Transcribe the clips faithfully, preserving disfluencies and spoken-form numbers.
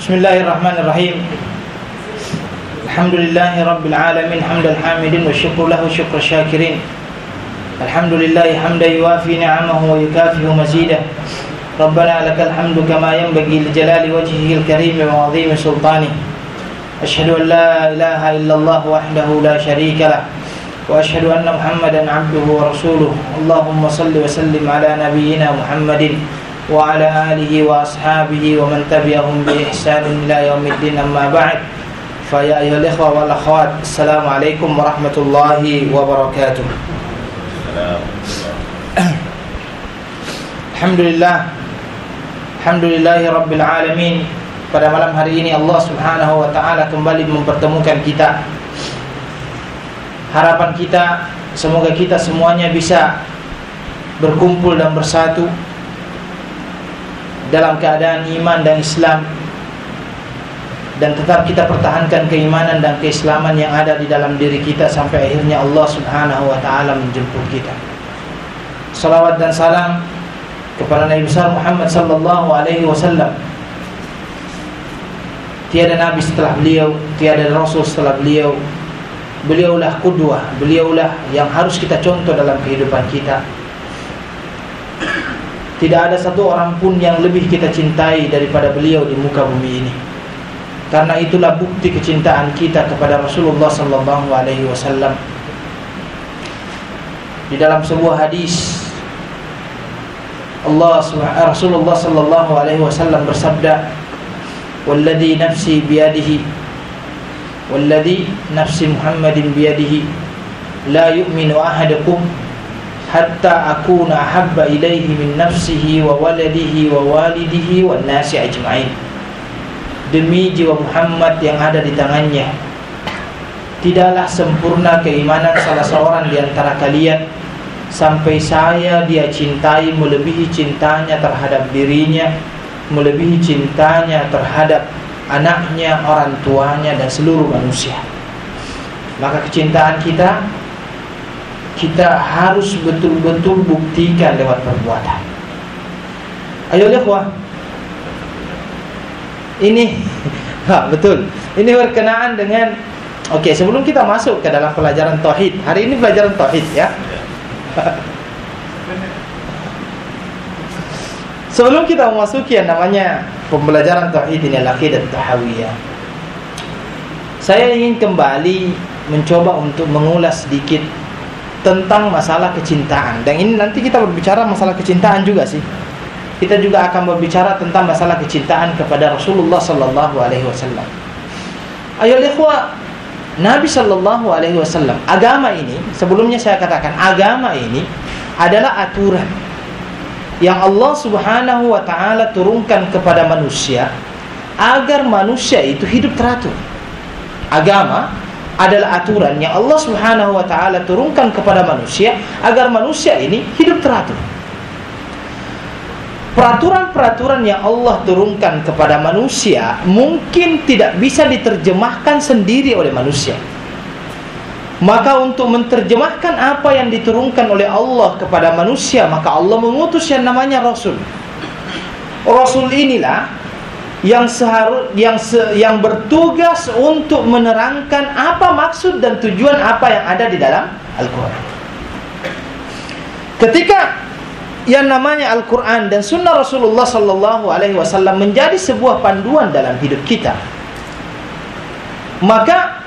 Bismillahirrahmanirrahim. Alhamdulillahi rabbil alamin hamdal hamidin wa syukru lahu syukra syakirin. Alhamdulillahi hamdan yuwafi ni'amahu wa yukafi'u mazidah. Rabbana lakal hamdu kama yanbaghi li jalali wajhihil karim wa 'azimi sultanih. Asyhadu an la ilaha illallah wahdahu la syarika lah wa asyhadu anna Muhammadan 'abduhu wa rasuluh. Allahumma shalli wa sallim ala nabiyyina Muhammadin wa ala alihi wa ashabihi wa man tabi'ahum bi ihsanin ila yaumiddin, amma ba'd. Fa ya ayyuhal ikhwa wal akhwat, assalamu alaikum warahmatullahi wabarakatuh. Alhamdulillah, alhamdulillahi rabbil alamin. Pada malam hari ini Allah Subhanahu wa taala kembali mempertemukan kita. Harapan kita semoga kita semuanya bisa berkumpul dan bersatu dalam keadaan iman dan Islam, dan tetap kita pertahankan keimanan dan keislaman yang ada di dalam diri kita sampai akhirnya Allah Subhanahu wa taala menjemput kita. Salawat dan salam kepada Nabi besar Muhammad sallallahu alaihi wasallam. Tiada nabi setelah beliau, tiada rasul setelah beliau. Beliaulah qudwah, beliaulah yang harus kita contoh dalam kehidupan kita. Tidak ada satu orang pun yang lebih kita cintai daripada beliau di muka bumi ini. Karena itulah bukti kecintaan kita kepada Rasulullah sallallahu alaihi wasallam. Di dalam sebuah hadis, Allah Rasulullah sallallahu alaihi wasallam bersabda, "Walladzi nafsi biyadihi, walladzi nafsi Muhammadin biyadihi, la yu'minu ahadukum hatta akuna ahabba ilaihi min nafsihi wa waladihi wa walidihi wan nasi ajma'in." Demi jiwa Muhammad yang ada di tangannya, tidaklah sempurna keimanan salah seorang di antara kalian sampai saya dia cintai melebihi cintanya terhadap dirinya, melebihi cintanya terhadap anaknya, orang tuanya, dan seluruh manusia. Maka kecintaan kita kita harus betul-betul buktikan lewat perbuatan. Ayo ikhwah, ini ha, betul. Ini berkenaan dengan oke, okay, sebelum kita masuk ke dalam pelajaran tauhid. Hari ini pelajaran tauhid ya. Sebelum kita memasuki yang namanya pembelajaran tauhid ini, al-aqidah tahawiyah, saya ingin kembali mencoba untuk mengulas sedikit tentang masalah kecintaan. Dan ini nanti kita berbicara masalah kecintaan juga sih. Kita juga akan berbicara tentang masalah kecintaan kepada Rasulullah sallallahu alaihi wasallam. Ayo ikhwah, Nabi sallallahu alaihi wasallam, agama ini, sebelumnya saya katakan, agama ini adalah aturan yang Allah Subhanahu wa taala turunkan kepada manusia agar manusia itu hidup teratur. Agama adalah aturan yang Allah Subhanahu wa taala turunkan kepada manusia agar manusia ini hidup teratur. Peraturan-peraturan yang Allah turunkan kepada manusia mungkin tidak bisa diterjemahkan sendiri oleh manusia. Maka untuk menerjemahkan apa yang diturunkan oleh Allah kepada manusia, maka Allah mengutus yang namanya Rasul. Rasul inilah yang seharus yang se, yang bertugas untuk menerangkan apa maksud dan tujuan apa yang ada di dalam Al-Quran. Ketika yang namanya Al-Quran dan Sunnah Rasulullah sallallahu alaihi wasallam menjadi sebuah panduan dalam hidup kita, maka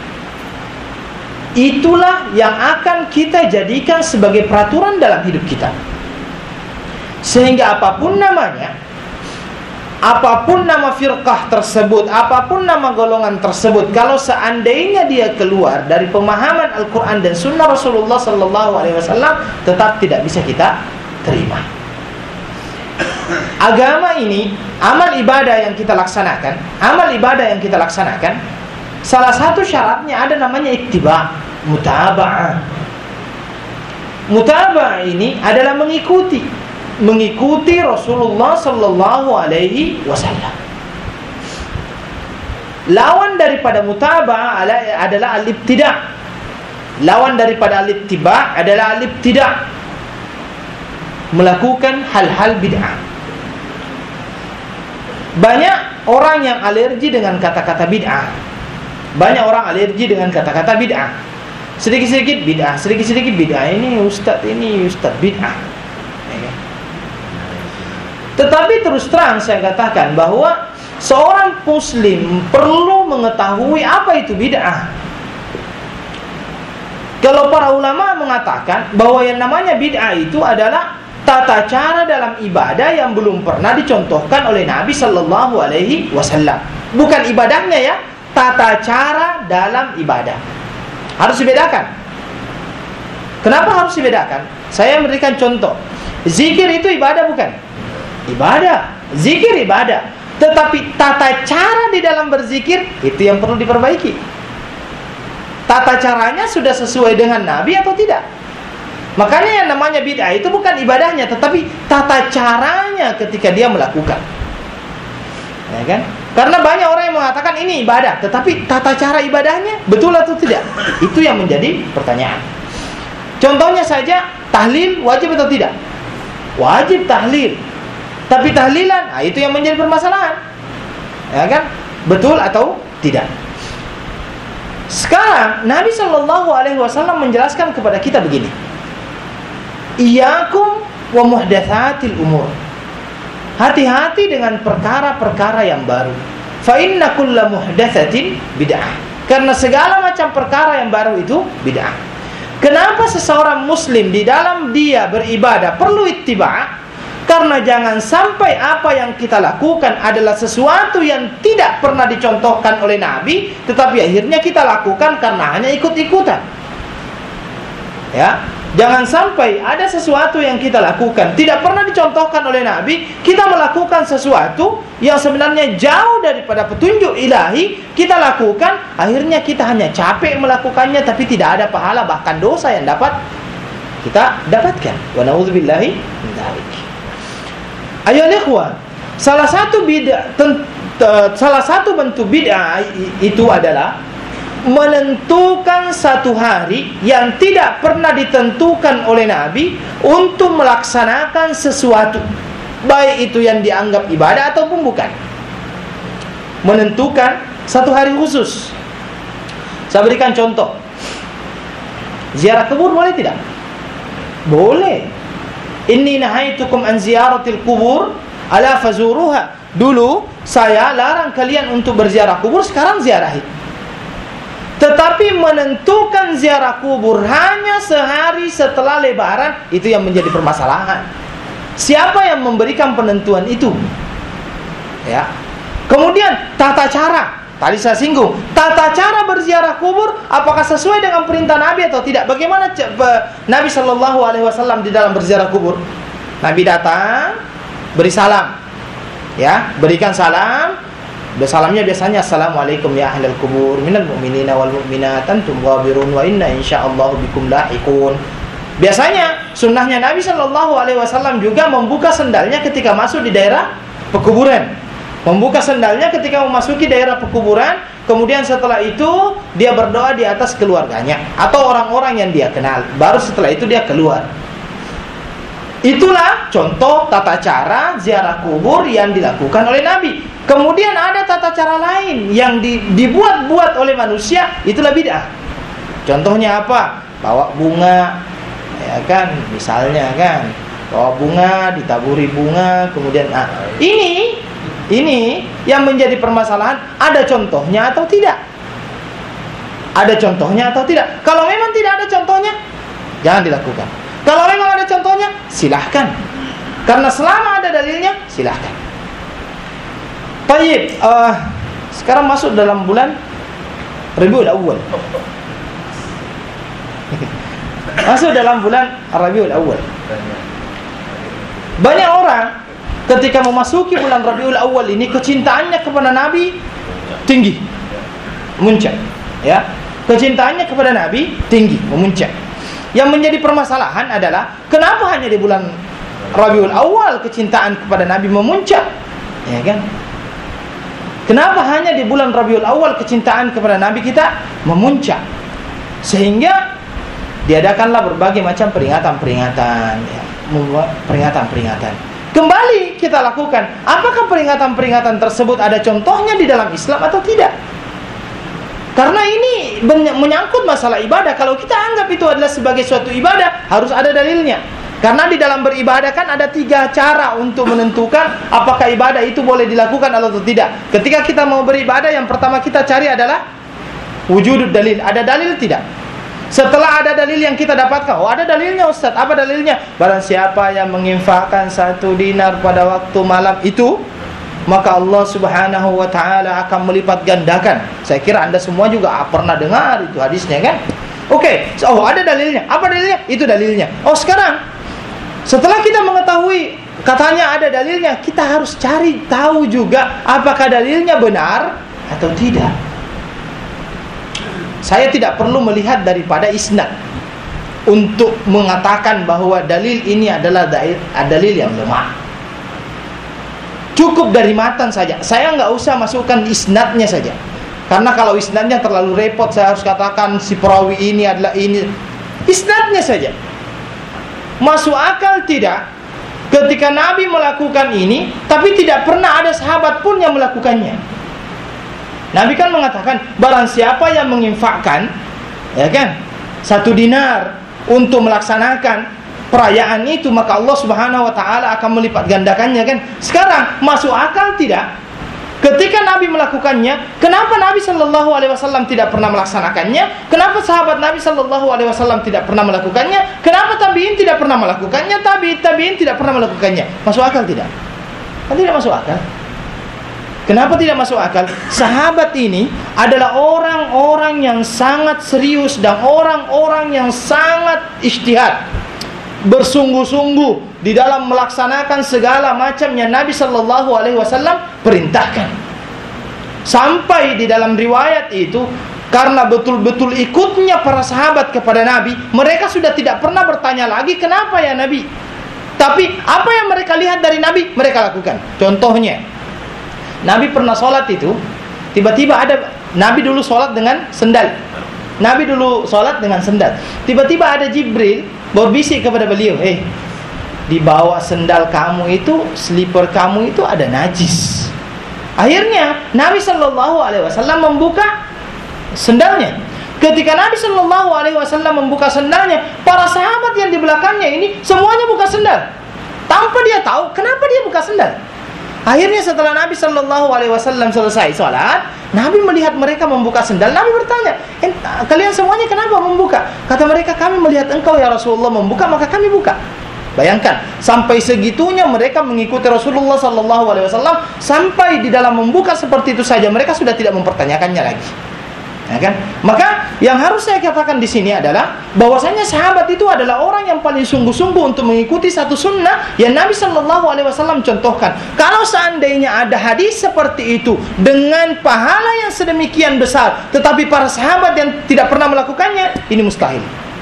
itulah yang akan kita jadikan sebagai peraturan dalam hidup kita. Sehingga apapun namanya, apapun nama firqah tersebut, apapun nama golongan tersebut, kalau seandainya dia keluar dari pemahaman Al-Quran dan Sunnah Rasulullah sallallahu alaihi wasallam, tetap tidak bisa kita terima. Agama ini, amal ibadah yang kita laksanakan, amal ibadah yang kita laksanakan, salah satu syaratnya ada namanya ittiba', mutaba'ah. Mutaba'ah ini adalah mengikuti, mengikuti Rasulullah sallallahu alaihi wasallam. Lawan daripada mutaba'ah adalah al-ibtida'. Lawan daripada al-ittiba' adalah al-ibtida', melakukan hal-hal bid'ah. Banyak orang yang alergi dengan kata-kata bid'ah. Banyak orang alergi dengan kata-kata bid'ah. Sedikit-sedikit bid'ah, sedikit-sedikit bid'ah. Ini ustaz, ini ustaz bid'ah. Tetapi terus terang saya katakan bahwa seorang muslim perlu mengetahui apa itu bid'ah. Kalau para ulama mengatakan bahwa yang namanya bid'ah itu adalah tata cara dalam ibadah yang belum pernah dicontohkan oleh Nabi Sallallahu Alaihi Wasallam. Bukan ibadahnya ya, tata cara dalam ibadah. Harus dibedakan. Kenapa harus dibedakan? Saya memberikan contoh. Zikir itu ibadah bukan? Ibadah. Zikir ibadah. Tetapi tata cara di dalam berzikir itu yang perlu diperbaiki. Tata caranya sudah sesuai dengan Nabi atau tidak? Makanya yang namanya bid'ah itu bukan ibadahnya, tetapi tata caranya ketika dia melakukan. Ya kan? Karena banyak orang yang mengatakan ini ibadah, tetapi tata cara ibadahnya betul atau tidak? Itu yang menjadi pertanyaan. Contohnya saja, tahlil wajib atau tidak? Wajib tahlil. Tapi tahlilan, nah itu yang menjadi permasalahan. Ya kan? Betul atau tidak? Sekarang Nabi Shallallahu Alaihi Wasallam menjelaskan kepada kita begini: Iyyakum wa muhdatsatil umur. Hati-hati dengan perkara-perkara yang baru. Fa inna kulla muhdatsatin bid'ah. Karena segala macam perkara yang baru itu bid'ah. Kenapa seseorang muslim di dalam dia beribadah perlu ittiba'? Karena jangan sampai apa yang kita lakukan adalah sesuatu yang tidak pernah dicontohkan oleh Nabi, tetapi akhirnya kita lakukan karena hanya ikut-ikutan. Ya, jangan sampai ada sesuatu yang kita lakukan tidak pernah dicontohkan oleh Nabi, kita melakukan sesuatu yang sebenarnya jauh daripada petunjuk ilahi, kita lakukan, akhirnya kita hanya capek melakukannya tapi tidak ada pahala, bahkan dosa yang dapat kita dapatkan. Wa na'udzubillahi min dzalik. Ayo ikhwan, salah satu bid'ah, salah satu bentuk bid'ah itu adalah menentukan satu hari yang tidak pernah ditentukan oleh Nabi untuk melaksanakan sesuatu, baik itu yang dianggap ibadah ataupun bukan. Menentukan satu hari khusus. Saya berikan contoh. Ziarah kubur boleh tidak? Boleh. Inni nahaitukum an ziyaratil kubur ala fazuruha. Dulu saya larang kalian untuk berziarah kubur, sekarang ziarahi. Tetapi menentukan ziarah kubur hanya sehari setelah lebaran, itu yang menjadi permasalahan. Siapa yang memberikan penentuan itu? Ya. Kemudian tata cara. Tadi saya singgung, tata cara berziarah kubur apakah sesuai dengan perintah Nabi atau tidak? Bagaimana Nabi Shallallahu Alaihi Wasallam di dalam berziarah kubur? Nabi datang, beri salam, ya, berikan salam. Salamnya biasanya assalamualaikum ya ahlal kubur minal mu'minina wal mu'minat antum ghabirun wa inna insyaallah bikum lahiqun. Biasanya sunnahnya Nabi Shallallahu Alaihi Wasallam juga membuka sendalnya ketika masuk di daerah pekuburan. Membuka sendalnya ketika memasuki daerah pekuburan, kemudian setelah itu dia berdoa di atas keluarganya atau orang-orang yang dia kenal. Baru setelah itu dia keluar. Itulah contoh tata cara ziarah kubur yang dilakukan oleh Nabi. Kemudian ada tata cara lain yang dibuat-buat oleh manusia, itulah bid'ah. Contohnya apa? Bawa bunga, ya kan, misalnya kan, bawa bunga, ditaburi bunga, kemudian ah, ini Ini yang menjadi permasalahan, ada contohnya atau tidak? Ada contohnya atau tidak? Kalau memang tidak ada contohnya, jangan dilakukan. Kalau memang ada contohnya, silahkan. Karena selama ada dalilnya, silahkan. Baik, uh, sekarang masuk dalam bulan Rabiul Awwal. Masuk dalam bulan Rabiul Awwal. Banyak orang ketika memasuki bulan Rabiul Awal ini kecintaannya kepada Nabi tinggi, memuncak, ya. Kecintaannya kepada Nabi tinggi, memuncak. Yang menjadi permasalahan adalah kenapa hanya di bulan Rabiul Awal kecintaan kepada Nabi memuncak, ya kan? Kenapa hanya di bulan Rabiul Awal kecintaan kepada Nabi kita memuncak? Sehingga diadakanlah berbagai macam peringatan-peringatan, ya, peringatan-peringatan. Kembali kita lakukan, apakah peringatan-peringatan tersebut ada contohnya di dalam Islam atau tidak? Karena ini menyangkut masalah ibadah. Kalau kita anggap itu adalah sebagai suatu ibadah, harus ada dalilnya. Karena di dalam beribadah kan ada tiga cara untuk menentukan apakah ibadah itu boleh dilakukan atau tidak. Ketika kita mau beribadah, yang pertama kita cari adalah wujud dalil. Ada dalil tidak? Setelah ada dalil yang kita dapatkan, oh ada dalilnya Ustaz, apa dalilnya? Barang siapa yang menginfakkan satu dinar pada waktu malam itu, maka Allah subhanahu wa ta'ala akan melipat gandakan. Saya kira anda semua juga pernah dengar itu hadisnya kan? Oke, okay. Oh ada dalilnya, apa dalilnya? Itu dalilnya. Oh sekarang, setelah kita mengetahui katanya ada dalilnya, kita harus cari tahu juga apakah dalilnya benar atau tidak. Saya tidak perlu melihat daripada isnad untuk mengatakan bahwa dalil ini adalah dalil yang lemah. Cukup dari matan saja. Saya nggak usah masukkan isnadnya saja. Karena kalau isnadnya terlalu repot, saya harus katakan si perawi ini adalah ini. Isnadnya saja. Masuk akal tidak ketika Nabi melakukan ini, tapi tidak pernah ada sahabat pun yang melakukannya. Nabi kan mengatakan, barang siapa yang menginfakkan, ya kan, satu dinar untuk melaksanakan perayaan itu, maka Allah subhanahu wa ta'ala akan melipat gandakannya kan. Sekarang, masuk akal tidak? Ketika Nabi melakukannya, kenapa Nabi sallallahu alaihi wasallam tidak pernah melaksanakannya? Kenapa sahabat Nabi sallallahu alaihi wasallam tidak pernah melakukannya? Kenapa tabi'in tidak pernah melakukannya? Tabi'in tabi'in tidak pernah melakukannya? Masuk akal tidak? Kan tidak masuk akal. Kenapa tidak masuk akal? Sahabat ini adalah orang-orang yang sangat serius dan orang-orang yang sangat ijtihad, bersungguh-sungguh di dalam melaksanakan segala macam yang Nabi sallallahu alaihi wasallam perintahkan. Sampai di dalam riwayat itu, karena betul-betul ikutnya para sahabat kepada Nabi, mereka sudah tidak pernah bertanya lagi kenapa ya Nabi. Tapi apa yang mereka lihat dari Nabi, mereka lakukan. Contohnya, Nabi pernah sholat itu, tiba-tiba ada, Nabi dulu sholat dengan sendal. Nabi dulu sholat dengan sendal. Tiba-tiba ada Jibril berbisik kepada beliau, eh, di bawah sendal kamu itu, slipper kamu itu ada najis. Akhirnya Nabi sallallahu alaihi wasallam membuka sendalnya. Ketika Nabi sallallahu alaihi wasallam membuka sendalnya, para sahabat yang di belakangnya ini semuanya buka sendal. Tanpa dia tahu kenapa dia buka sendal. Akhirnya setelah Nabi sallallahu alaihi wasallam selesai sholat, Nabi melihat mereka membuka sendal. Nabi bertanya, kalian semuanya kenapa membuka? Kata mereka, kami melihat engkau ya Rasulullah membuka, maka kami buka. Bayangkan, sampai segitunya mereka mengikuti Rasulullah sallallahu alaihi wasallam, sampai di dalam membuka seperti itu saja mereka sudah tidak mempertanyakannya lagi. Ya kan? Maka yang harus saya katakan di sini adalah bahwasanya sahabat itu adalah orang yang paling sungguh-sungguh untuk mengikuti satu sunnah yang Nabi sallallahu alaihi wasallam contohkan. Kalau seandainya ada hadis seperti itu dengan pahala yang sedemikian besar, tetapi para sahabat yang tidak pernah melakukannya, ini mustahil.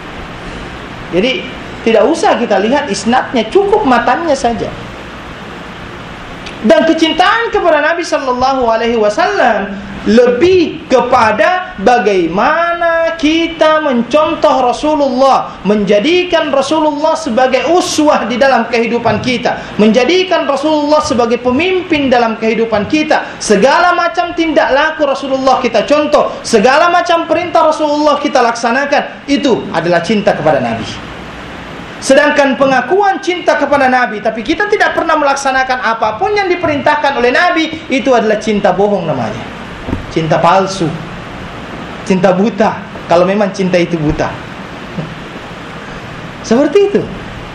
Jadi tidak usah kita lihat isnadnya, cukup matanya saja. Dan kecintaan kepada Nabi sallallahu alaihi wasallam lebih kepada bagaimana kita mencontoh Rasulullah, menjadikan Rasulullah sebagai uswah di dalam kehidupan kita, menjadikan Rasulullah sebagai pemimpin dalam kehidupan kita. Segala macam tindak laku Rasulullah kita contoh, segala macam perintah Rasulullah kita laksanakan. Itu adalah cinta kepada Nabi. Sedangkan pengakuan cinta kepada Nabi, tapi kita tidak pernah melaksanakan apapun yang diperintahkan oleh Nabi, itu adalah cinta bohong namanya. Cinta palsu, cinta buta. Kalau memang cinta itu buta, seperti itu.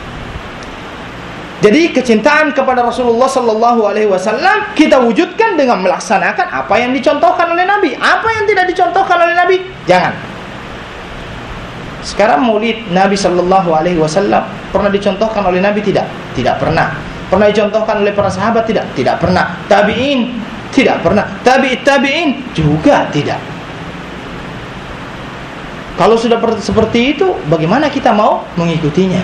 Jadi kecintaan kepada Rasulullah sallallahu alaihi wasallam kita wujudkan dengan melaksanakan apa yang dicontohkan oleh Nabi. Apa yang tidak dicontohkan oleh Nabi, jangan. Sekarang maulid Nabi sallallahu alaihi wasallam pernah dicontohkan oleh Nabi tidak? Tidak pernah. Pernah dicontohkan oleh para sahabat tidak? Tidak pernah. Tabi'in tidak pernah. Tabi'it tabi'in juga tidak. Kalau sudah seperti itu, bagaimana kita mau mengikutinya?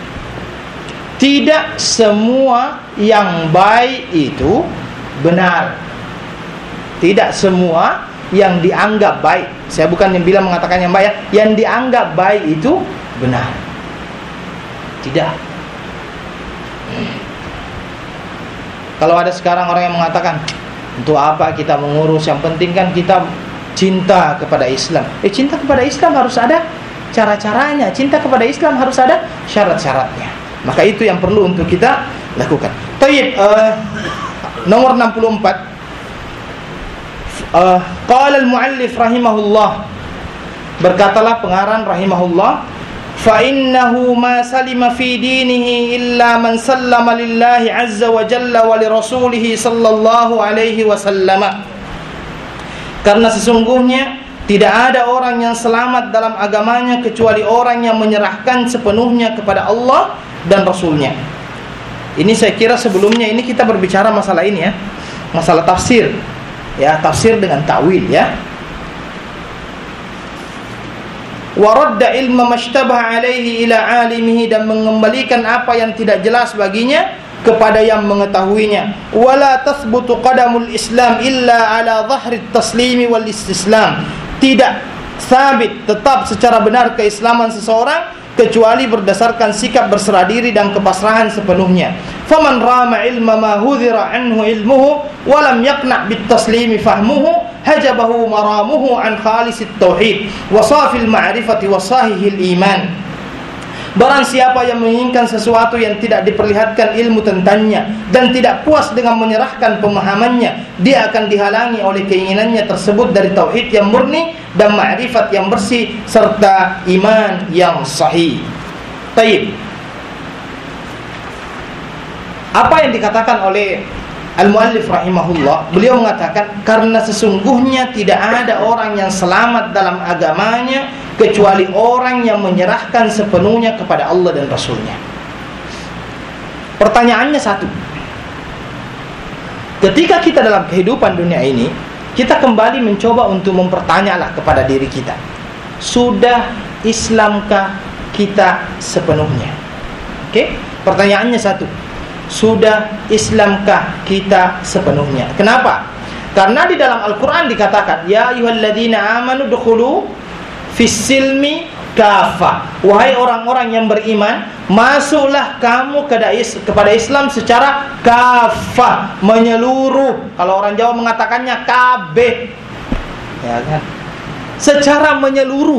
Tidak semua yang baik itu benar. Tidak semua yang dianggap baik, saya bukan yang bilang mengatakan yang baik, yang dianggap baik itu benar. Tidak. Kalau ada sekarang orang yang mengatakan, untuk apa kita mengurus, yang penting kan kita cinta kepada Islam. Eh, cinta kepada Islam harus ada cara-caranya. Cinta kepada Islam harus ada syarat-syaratnya. Maka itu yang perlu untuk kita lakukan. Tayyib, uh, nomor enam puluh empat. Uh, qala al-muallif rahimahullah, berkatalah pengarang rahimahullah, fa innahu ma salima fi dinihi illa man sallama lillahi azza wa jalla wa li rasulih sallallahu alaihi wasallam. Karena sesungguhnya tidak ada orang yang selamat dalam agamanya kecuali orang yang menyerahkan sepenuhnya kepada Allah dan Rasulnya. Ini saya kira sebelumnya ini kita berbicara masalah ini ya, masalah tafsir, ya, tafsir dengan ta'wil ya. Waradda ilma mashtabaha alaihi ila alimihi, dan mengembalikan apa yang tidak jelas baginya kepada yang mengetahuinya. Wala tathbutu qadamul Islam illa ala dhahri taslimi wal istislam. Tidak sabit tetap secara benar keislaman seseorang kecuali berdasarkan sikap berserah diri dan kepasrahan sepenuhnya. Faman rama ilma ma hudhira anhu ilmuhu wa lam yaqna' bit taslimi fahmuhu hajabahu maramuhu an khalisit tauhid wa safil ma'rifati wa sahihil iman. Barang siapa yang menginginkan sesuatu yang tidak diperlihatkan ilmu tentangnya dan tidak puas dengan menyerahkan pemahamannya, dia akan dihalangi oleh keinginannya tersebut dari tauhid yang murni dan ma'rifat yang bersih serta iman yang sahih. Tayyib. Apa yang dikatakan oleh al-muallif rahimahullah, beliau mengatakan karena sesungguhnya tidak ada orang yang selamat dalam agamanya kecuali orang yang menyerahkan sepenuhnya kepada Allah dan Rasulnya. Pertanyaannya satu, ketika kita dalam kehidupan dunia ini, kita kembali mencoba untuk mempertanyalah kepada diri kita, sudah Islamkah kita sepenuhnya? Oke, pertanyaannya satu, sudah Islamkah kita sepenuhnya? Kenapa? Karena di dalam Al-Quran dikatakan, ya ayyuhalladzina amanu dukhulu fissilmi kafa, wahai orang-orang yang beriman, masuklah kamu kepada Islam secara kafa, menyeluruh. Kalau orang Jawa mengatakannya kabeh, ya kan? Secara menyeluruh.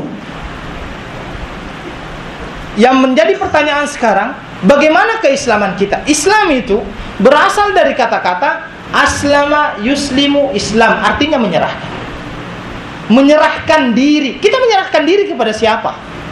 Yang menjadi pertanyaan sekarang, bagaimana keislaman kita? Islam itu berasal dari kata-kata aslama yuslimu Islam, artinya menyerahkan. Menyerahkan diri. Kita menyerahkan diri kepada siapa?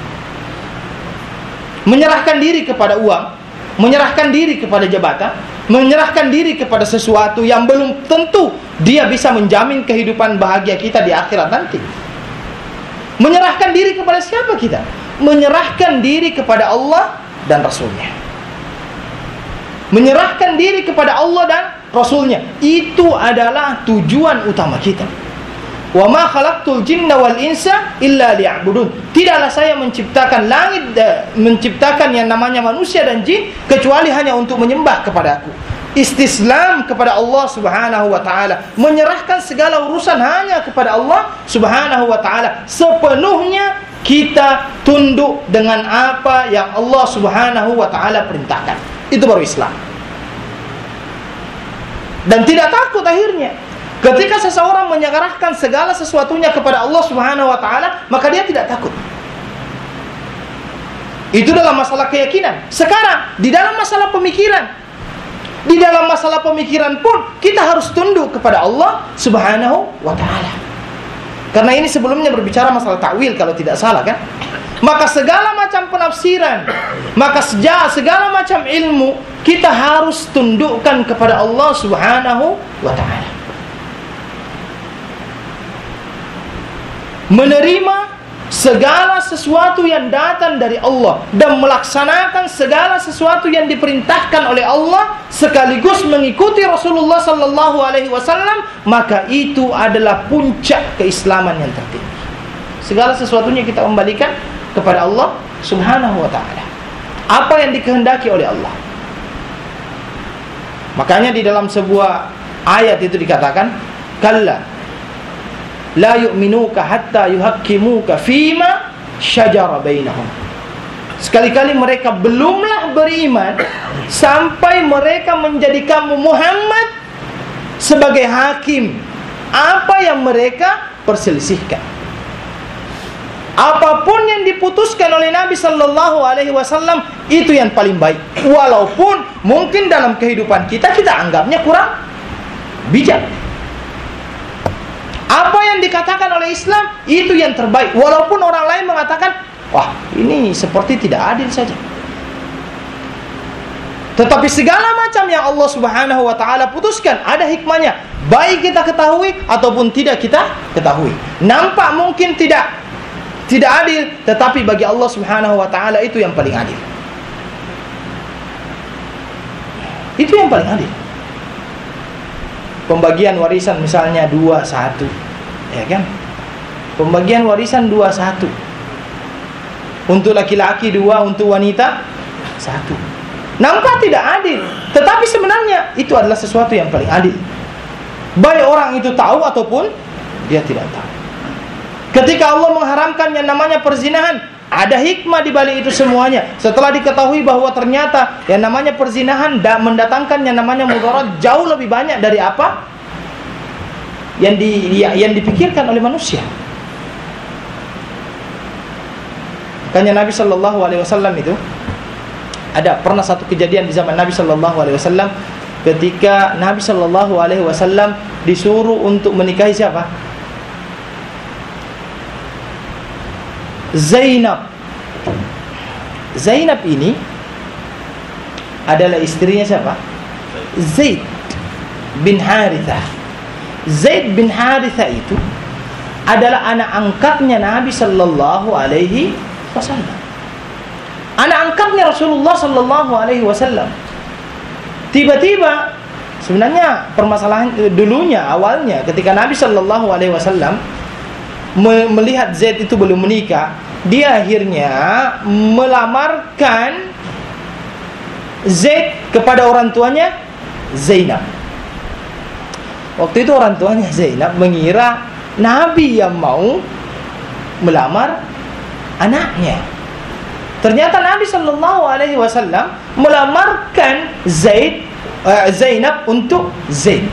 Menyerahkan diri kepada uang, menyerahkan diri kepada jabatan, menyerahkan diri kepada sesuatu yang belum tentu dia bisa menjamin kehidupan bahagia kita di akhirat nanti. Menyerahkan diri kepada siapa kita? Menyerahkan diri kepada Allah dan Rasulnya. Menyerahkan diri kepada Allah dan Rasulnya, itu adalah tujuan utama kita. Wa ma khalaqtul jinna wal insa illa liya'budun. Tidaklah saya menciptakan langit, menciptakan yang namanya manusia dan jin kecuali hanya untuk menyembah kepadaku. Istislam kepada Allah Subhanahu wa taala, menyerahkan segala urusan hanya kepada Allah Subhanahu wa taala. Sepenuhnya kita tunduk dengan apa yang Allah Subhanahu wa taala perintahkan. Itu baru Islam. Dan tidak takut akhirnya. Ketika seseorang menyerahkan segala sesuatunya kepada Allah Subhanahu wa taala, maka dia tidak takut. Itu dalam masalah keyakinan. Sekarang di dalam masalah pemikiran, di dalam masalah pemikiran pun kita harus tunduk kepada Allah Subhanahu wa taala. Karena ini sebelumnya berbicara masalah takwil kalau tidak salah kan? Maka segala macam penafsiran, maka segala, segala macam ilmu kita harus tundukkan kepada Allah Subhanahu wa taala. Menerima segala sesuatu yang datang dari Allah dan melaksanakan segala sesuatu yang diperintahkan oleh Allah sekaligus mengikuti Rasulullah sallallahu alaihi wasallam, maka itu adalah puncak keislaman yang tertinggi. Segala sesuatunya kita kembalikan kepada Allah Subhanahu wa taala. Apa yang dikehendaki oleh Allah. Makanya di dalam sebuah ayat itu dikatakan, kalla la yu'minuka hatta yuhakkimuka fima syajara bainahum. Sekali-kali mereka belumlah beriman sampai mereka menjadikanmu Muhammad sebagai hakim apa yang mereka perselisihkan. Apapun yang diputuskan oleh Nabi Sallallahu Alaihi Wasallam itu yang paling baik. Walaupun mungkin dalam kehidupan kita kita anggapnya kurang bijak. Apa yang dikatakan oleh Islam itu yang terbaik. Walaupun orang lain mengatakan, wah ini seperti tidak adil saja. Tetapi segala macam yang Allah Subhanahu Wa Taala putuskan ada hikmahnya. Baik kita ketahui ataupun tidak kita ketahui. Nampak mungkin tidak tidak adil, tetapi bagi Allah Subhanahu Wa Taala itu yang paling adil. Itu yang paling adil. Pembagian warisan misalnya dua satu, ya kan? Pembagian warisan dua satu. Untuk laki-laki dua, untuk wanita satu. Nampak tidak adil, tetapi sebenarnya itu adalah sesuatu yang paling adil. Baik orang itu tahu ataupun dia tidak tahu. Ketika Allah mengharamkan yang namanya perzinahan, ada hikmah di balik itu semuanya. Setelah diketahui bahwa ternyata yang namanya perzinahan mendatangkan yang namanya mudarat jauh lebih banyak dari apa yang di yang dipikirkan oleh manusia. Makanya Nabi Sallallahu Alaihi Wasallam itu ada pernah satu kejadian di zaman Nabi Sallallahu Alaihi Wasallam ketika Nabi Sallallahu Alaihi Wasallam disuruh untuk menikahi siapa? Zainab. Zainab ini adalah istrinya siapa? Zaid bin Harithah. Zaid bin Harithah itu adalah anak angkatnya Nabi Sallallahu Alaihi Wasallam. Anak angkatnya Rasulullah Sallallahu Alaihi Wasallam. Tiba-tiba, sebenarnya permasalahan dulunya awalnya ketika Nabi Sallallahu Alaihi Wasallam melihat Zaid itu belum menikah, dia akhirnya melamarkan Zaid kepada orang tuanya Zainab. Waktu itu orang tuanya Zainab mengira Nabi yang mau melamar anaknya. Ternyata Nabi Sallallahu Alaihi Wasallam melamarkan Zaid, uh, Zainab untuk Zaid.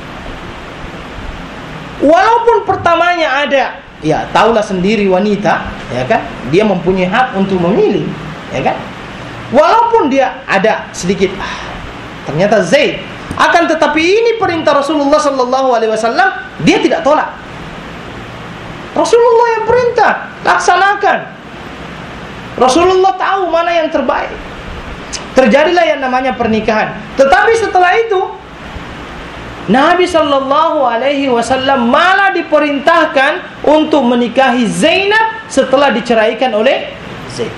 Walaupun pertamanya ada, ya tahulah sendiri wanita, ya kan, dia mempunyai hak untuk memilih, ya kan. Walaupun dia ada sedikit, ah, ternyata Zaid. Akan tetapi ini perintah Rasulullah Sallallahu Alaihi Wasallam, dia tidak tolak. Rasulullah yang perintah, laksanakan. Rasulullah tahu mana yang terbaik. Terjadilah yang namanya pernikahan. Tetapi setelah itu Nabi Sallallahu Alaihi Wasallam malah diperintahkan untuk menikahi Zainab setelah diceraikan oleh Zaid.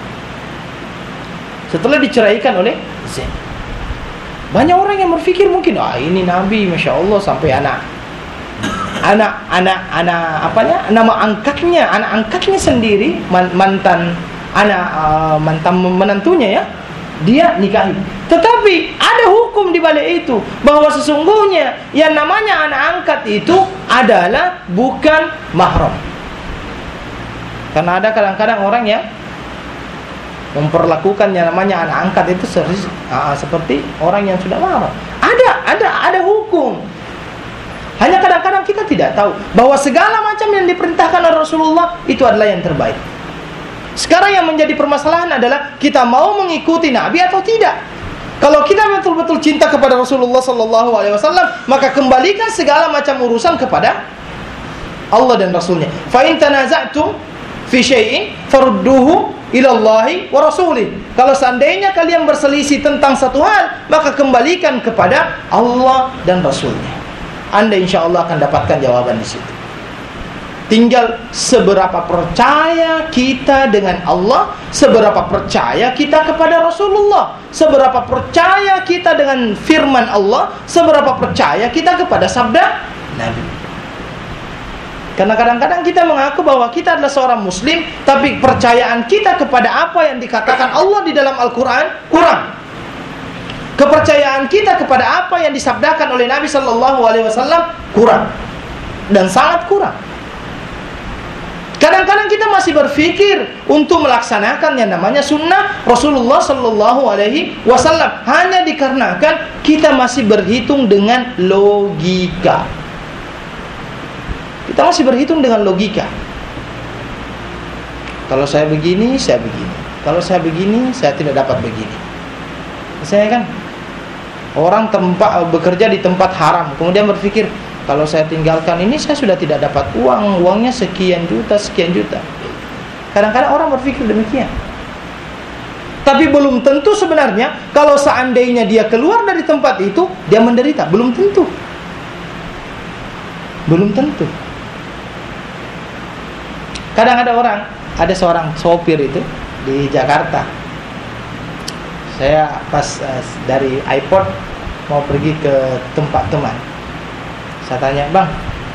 Setelah diceraikan oleh Zaid. Banyak orang yang berpikir mungkin, ah ini Nabi, masya Allah, sampai anak, anak, anak, anak, apanya, nama angkatnya, anak angkatnya sendiri, mantan, anak, uh, mantan menantunya ya, dia nikahi. Tetapi ada hukum di balik itu, bahwa sesungguhnya yang namanya anak angkat itu adalah bukan mahram. Karena ada kadang-kadang orang yang memperlakukan yang namanya anak angkat itu seris, uh, seperti orang yang sudah mahram. Ada, ada, ada hukum. Hanya kadang-kadang kita tidak tahu bahwa segala macam yang diperintahkan oleh Rasulullah itu adalah yang terbaik. Sekarang yang menjadi permasalahan adalah kita mau mengikuti Nabi atau tidak. Kalau kita betul-betul cinta kepada Rasulullah Sallallahu Alaihi Wasallam, maka kembalikan segala macam urusan kepada Allah dan Rasulnya. Fa in tanaza'tum fi syai'in farudduhu ila Allahi wa rasulih. Kalau seandainya kalian berselisih tentang satu hal, maka kembalikan kepada Allah dan Rasulnya. Anda insya Allah akan dapatkan jawaban di situ. Tinggal seberapa percaya kita dengan Allah, seberapa percaya kita kepada Rasulullah, seberapa percaya kita dengan firman Allah, seberapa percaya kita kepada sabda Nabi. Karena kadang-kadang kita mengaku bahwa kita adalah seorang muslim, tapi percayaan kita kepada apa yang dikatakan Allah di dalam Al-Quran kurang. Kepercayaan kita kepada apa yang disabdakan oleh Nabi Sallallahu Alaihi Wasallam kurang, dan sangat kurang. Kadang-kadang kita masih berpikir untuk melaksanakan yang namanya sunnah Rasulullah Sallallahu Alaihi Wasallam hanya dikarenakan kita masih berhitung dengan logika. Kita masih berhitung dengan logika. Kalau saya begini, saya begini. Kalau saya begini, saya tidak dapat begini. Saya kan orang tempat bekerja di tempat haram, kemudian berpikir, kalau saya tinggalkan ini, saya sudah tidak dapat uang. Uangnya sekian juta, sekian juta. Kadang-kadang orang berpikir demikian. Tapi belum tentu sebenarnya, kalau seandainya dia keluar dari tempat itu, dia menderita. Belum tentu. Belum tentu. Kadang ada orang, ada seorang sopir itu di Jakarta. Saya pas uh, dari airport mau pergi ke tempat teman. Saya tanya, bang,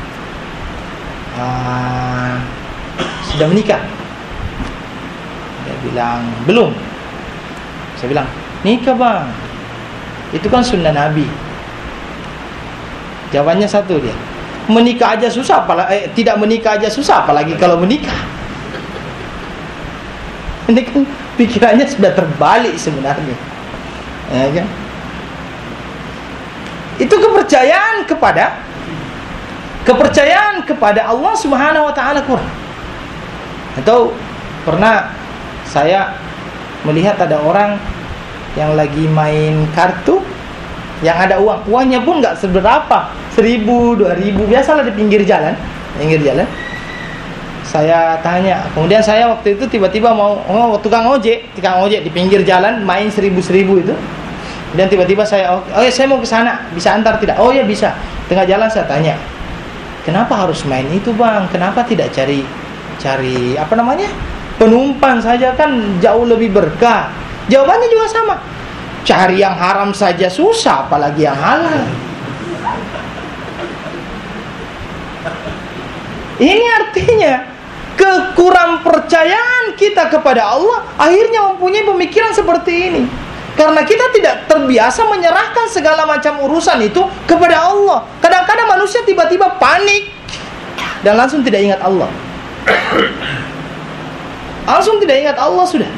uh, sudah menikah? Dia bilang, belum. Saya bilang, nikah bang, itu kan sunnah Nabi. Jawabannya satu dia, menikah aja susah, apalagi eh, tidak menikah aja susah, apalagi kalau menikah. Ini kan pikirannya sudah terbalik sebenarnya, ya kan? Itu kepercayaan kepada Kepercayaan kepada Allah Subhanahu wa taala kurang. Atau pernah saya melihat ada orang yang lagi main kartu yang ada uang. Uangnya pun enggak seberapa, seribu, dua ribu, biasalah di pinggir jalan, pinggir jalan. Saya tanya, kemudian saya waktu itu tiba-tiba mau oh, tukang ojek, tukang ojek di pinggir jalan main seribu-seribu itu. Dan tiba-tiba saya, oh ya saya mau ke sana, bisa antar tidak? Oh ya bisa. Tengah jalan saya tanya, kenapa harus main itu bang? Kenapa tidak cari cari apa namanya penumpang saja, kan jauh lebih berkah? Jawabannya juga sama. Cari yang haram saja susah, apalagi yang halal. Ini artinya kekurang percayaan kita kepada Allah akhirnya mempunyai pemikiran seperti ini. Karena kita tidak terbiasa menyerahkan segala macam urusan itu kepada Allah. Kadang-kadang manusia tiba-tiba panik dan langsung tidak ingat Allah. Langsung tidak ingat Allah sudah.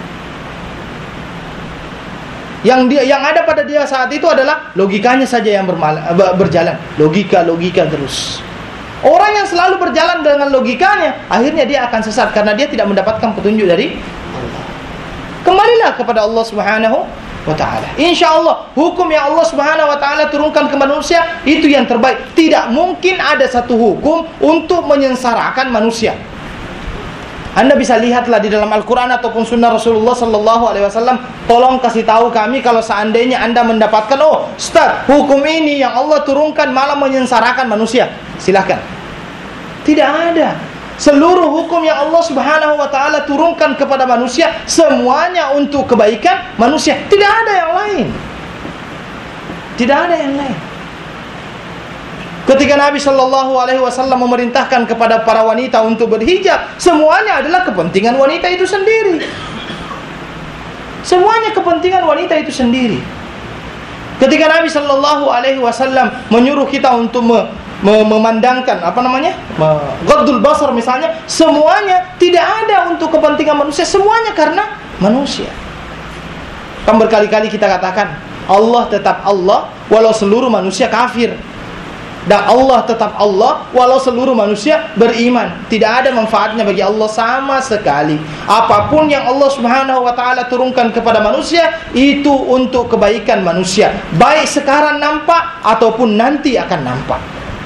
Yang dia yang ada pada dia saat itu adalah logikanya saja yang bermal- berjalan. Logika-logika terus. Orang yang selalu berjalan dengan logikanya, akhirnya dia akan sesat karena dia tidak mendapatkan petunjuk dari Allah. Kembalilah kepada Allah Subhanahu wa ta'ala. InsyaAllah hukum yang Allah Subhanahu wa ta'ala turunkan ke manusia itu yang terbaik. Tidak mungkin ada satu hukum untuk menyengsarakan manusia. Anda bisa lihatlah di dalam Al-Quran ataupun sunnah Rasulullah Sallallahu Alaihi Wasallam. Tolong kasih tahu kami kalau seandainya Anda mendapatkan, oh Ustaz, hukum ini yang Allah turunkan malah menyengsarakan manusia. Silahkan. Tidak ada. Seluruh hukum yang Allah Subhanahu wa ta'ala turunkan kepada manusia, semuanya untuk kebaikan manusia. Tidak ada yang lain. Tidak ada yang lain. Ketika Nabi Sallallahu Alaihi Wasallam memerintahkan kepada para wanita untuk berhijab, semuanya adalah kepentingan wanita itu sendiri. Semuanya kepentingan wanita itu sendiri. Ketika Nabi Sallallahu Alaihi Wasallam menyuruh kita untuk me memandangkan apa namanya ghaddul basar misalnya, semuanya tidak ada untuk kepentingan manusia, semuanya karena manusia. Kan berkali-kali kita katakan Allah tetap Allah walau seluruh manusia kafir, dan Allah tetap Allah walau seluruh manusia beriman. Tidak ada manfaatnya bagi Allah sama sekali. Apapun yang Allah Subhanahu wa ta'ala turunkan kepada manusia itu untuk kebaikan manusia, baik sekarang nampak ataupun nanti akan nampak.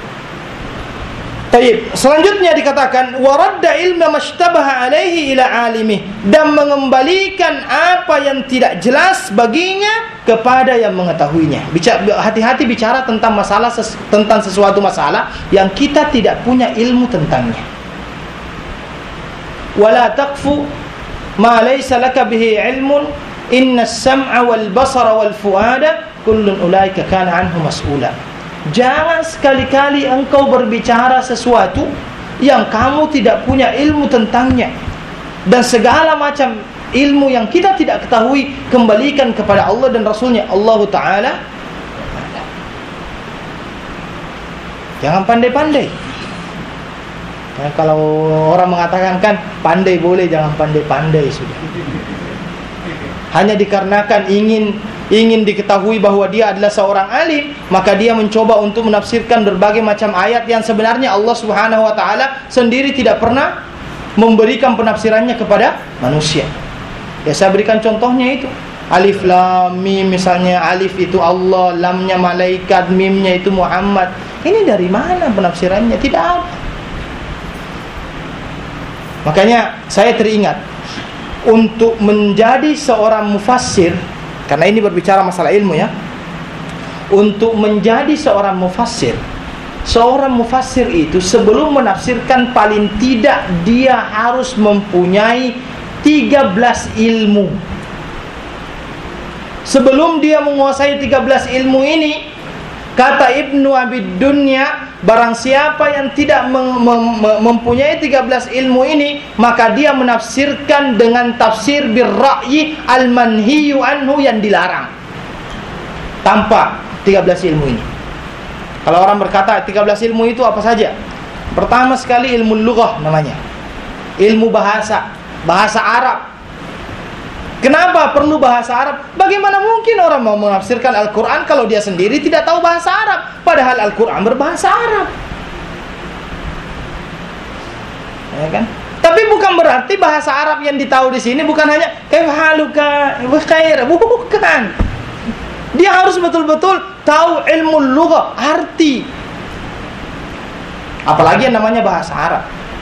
Baik, selanjutnya dikatakan waradda ilma mashtabaha alaihi ila alimih, dan mengembalikan apa yang tidak jelas baginya kepada yang mengetahuinya. Bicara, hati-hati bicara tentang masalah ses, tentang sesuatu masalah yang kita tidak punya ilmu tentangnya. Wala taqfu ma laysa laka bihi ilmun inna as-sam'a wal basara wal fuada kullun ulaika kana anhu mas'ula. Jangan sekali-kali engkau berbicara sesuatu yang kamu tidak punya ilmu tentangnya. Dan segala macam ilmu yang kita tidak ketahui, kembalikan kepada Allah dan Rasulnya. Allah Ta'ala, jangan pandai-pandai. Ya, kalau orang mengatakan kan pandai boleh, jangan pandai-pandai sudah. Hanya dikarenakan ingin ingin diketahui bahwa dia adalah seorang alim, maka dia mencoba untuk menafsirkan berbagai macam ayat yang sebenarnya Allah Subhanahu wa taala sendiri tidak pernah memberikan penafsirannya kepada manusia. Ya, saya berikan contohnya itu. Alif lam mim misalnya, alif itu Allah, lamnya malaikat, mimnya itu Muhammad. Ini dari mana penafsirannya? Tidak ada. Makanya saya teringat untuk menjadi seorang mufassir, karena ini berbicara masalah ilmu ya. Untuk menjadi seorang mufassir, seorang mufassir itu sebelum menafsirkan paling tidak dia harus mempunyai tiga belas ilmu. Sebelum dia menguasai tiga belas ilmu ini, kata Ibnu Abid Dunya, barang siapa yang tidak mem- mem- mempunyai tiga belas ilmu ini, maka dia menafsirkan dengan tafsir birra'yi al-manhiyu anhu, yang dilarang, tanpa tiga belas ilmu ini. Kalau orang berkata tiga belas ilmu itu apa saja? Pertama sekali ilmu lughah namanya, ilmu bahasa, bahasa Arab. Kenapa perlu bahasa Arab? Bagaimana mungkin orang mau menafsirkan Al-Quran kalau dia sendiri tidak tahu bahasa Arab? Padahal Al-Quran berbahasa Arab, ya kan? Tapi bukan berarti bahasa Arab yang ditahu di sini bukan hanya ifhaluka bikhair, bukan. Dia harus betul-betul tahu ilmu lughah, arti. Apalagi yang namanya bahasa Arab.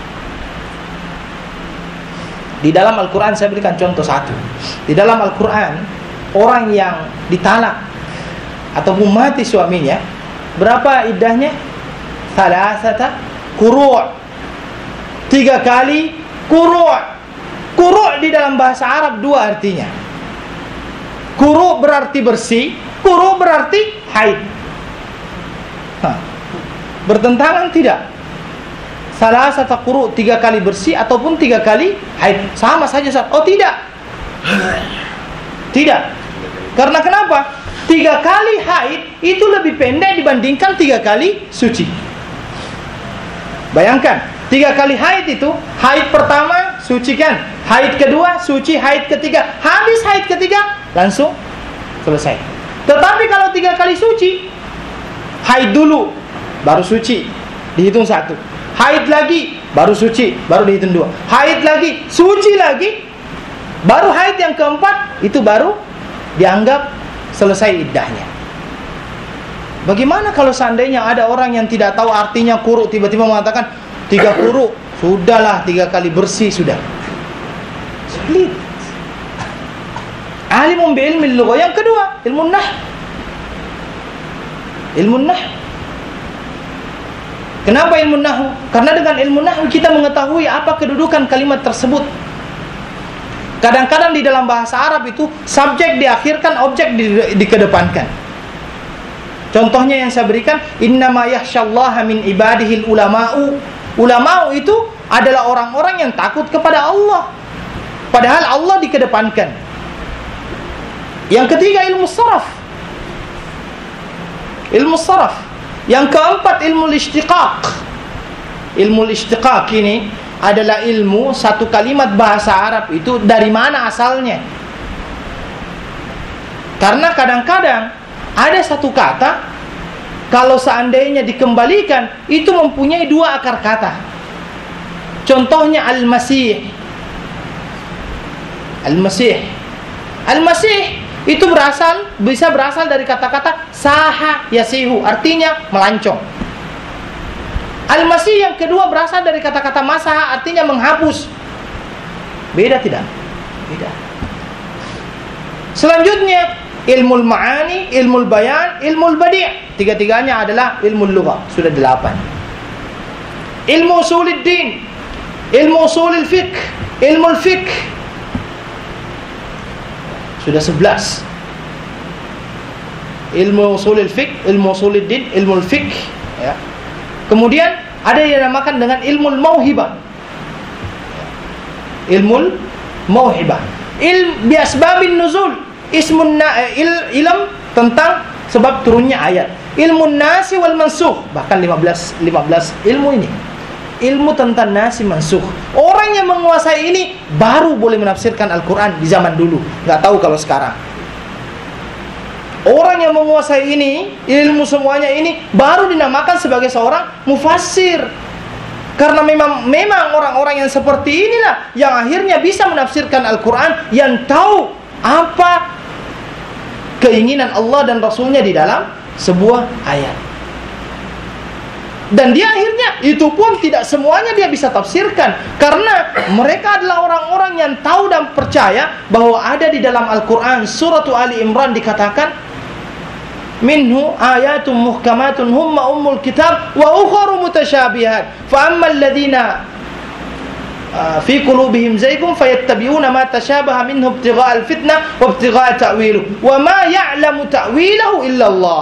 Di dalam Al-Quran saya berikan contoh satu. Di dalam Al-Quran, orang yang ditalak ataupun mati suaminya, berapa iddahnya? Salasata quru'. Tiga kali quru'. Quru' di dalam bahasa Arab dua artinya. Quru' berarti bersih, quru' berarti haid. Hah. Bertentangan tidak? Salah satu quru, tiga kali bersih ataupun tiga kali haid, sama saja. Oh tidak, tidak. Karena kenapa? Tiga kali haid itu lebih pendek dibandingkan tiga kali suci. Bayangkan, tiga kali haid itu, haid pertama suci kan, haid kedua suci, haid ketiga, habis haid ketiga langsung selesai. Tetapi kalau tiga kali suci, haid dulu baru suci, dihitung satu. Haid lagi, baru suci, baru dihitung dua. Haid lagi, suci lagi, baru haid yang keempat, itu baru dianggap selesai iddahnya. Bagaimana kalau seandainya ada orang yang tidak tahu artinya quru, tiba-tiba mengatakan tiga quru, sudahlah tiga kali bersih sudah. Sulit. Alimun bi ilmi lughah. Yang kedua, ilmu nahw. Ilmu nahw. Kenapa ilmu nahwu? Karena dengan ilmu nahwu kita mengetahui apa kedudukan kalimat tersebut. Kadang-kadang di dalam bahasa Arab itu subjek diakhirkan, objek di, dikedepankan. Contohnya yang saya berikan, innama yakhsyallaha min ibadihil ulama'u. Ulama'u itu adalah orang-orang yang takut kepada Allah, padahal Allah dikedepankan. Yang ketiga ilmu saraf. Ilmu saraf. Yang keempat ilmu istiqaq. Ilmu istiqaq ini adalah ilmu satu kalimat bahasa Arab itu dari mana asalnya. Karena kadang-kadang ada satu kata, kalau seandainya dikembalikan itu mempunyai dua akar kata. Contohnya Al-Masih. Al-Masih. Al-Masih itu berasal, bisa berasal dari kata-kata saha yasihu, artinya melancong. Al-Masih yang kedua berasal dari kata-kata masaha, artinya menghapus. Beda tidak? Beda. Selanjutnya ilmu ma'ani, ilmu bayan, ilmu badi'. Tiga-tiganya adalah ilmu lughah. Sudah delapan. Ilmu usuluddin, ilmu usulul fiqh, ilmu fiqh. Sudah sebelas. Ilmu usulul fiqh, ilmu usuluddin, ilmu fiqh, ya. Kemudian ada yang dinamakan dengan ilmu mauhibah. Ilmu mauhibah. Ilm biasbabin nuzul, ismun il, ilm tentang sebab turunnya ayat. Ilmu nasi wal mansukh, bahkan lima belas lima belas ilmu ini. ilmu tentang nasikh mansukh. Orang yang menguasai ini baru boleh menafsirkan Al-Quran di zaman dulu. Nggak tahu kalau sekarang. Orang yang menguasai ini, ilmu semuanya ini, baru dinamakan sebagai seorang mufassir. Karena memang memang orang-orang yang seperti inilah yang akhirnya bisa menafsirkan Al-Quran, yang tahu apa keinginan Allah dan Rasulnya di dalam sebuah ayat. Dan dia akhirnya itu pun tidak semuanya dia bisa tafsirkan, karena mereka adalah orang-orang yang tahu dan percaya bahwa ada di dalam Al-Quran surat Ali Imran dikatakan minhu ayatun muhkamatun humma ummul kitab wa ukharu mutasyabihat fa ammal ladzina fi qulubihim zaygun fayattabi'una ma tashabaha minhu ibtigha'al fitnah wa ibtigha'a ta'wiluhu wa ma ya'lamu ta'wilahu illa Allah.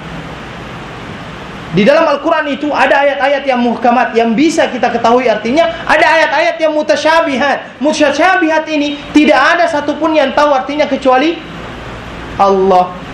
Di dalam Al-Quran itu ada ayat-ayat yang muhkamat, yang bisa kita ketahui artinya. Ada ayat-ayat yang mutasyabihat. Mutasyabihat ini tidak ada satupun yang tahu artinya kecuali Allah.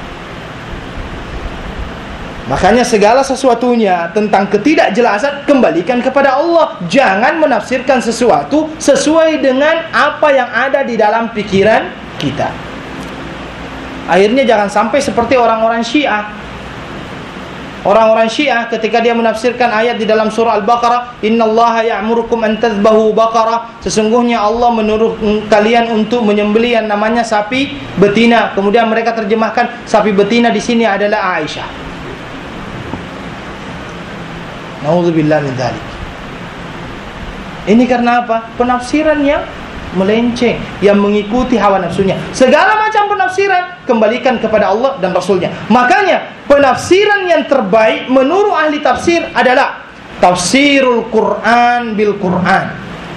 Makanya segala sesuatunya tentang ketidakjelasan kembalikan kepada Allah. Jangan menafsirkan sesuatu sesuai dengan apa yang ada di dalam pikiran kita. Akhirnya jangan sampai seperti orang-orang Syiah. Orang-orang Syiah ketika dia menafsirkan ayat di dalam surah Al-Baqarah, innallaha ya'murukum an tadhbahu baqarah, sesungguhnya Allah menyuruh kalian untuk menyembelih yang namanya sapi betina. Kemudian mereka terjemahkan sapi betina di sini adalah Aisyah. Nauzubillah min dzalik. Ini karena apa? Penafsiran yang melenceng, yang mengikuti hawa nafsunya. Segala macam penafsiran kembalikan kepada Allah dan Rasulnya. Makanya penafsiran yang terbaik menurut ahli tafsir adalah tafsirul Quran bil Quran.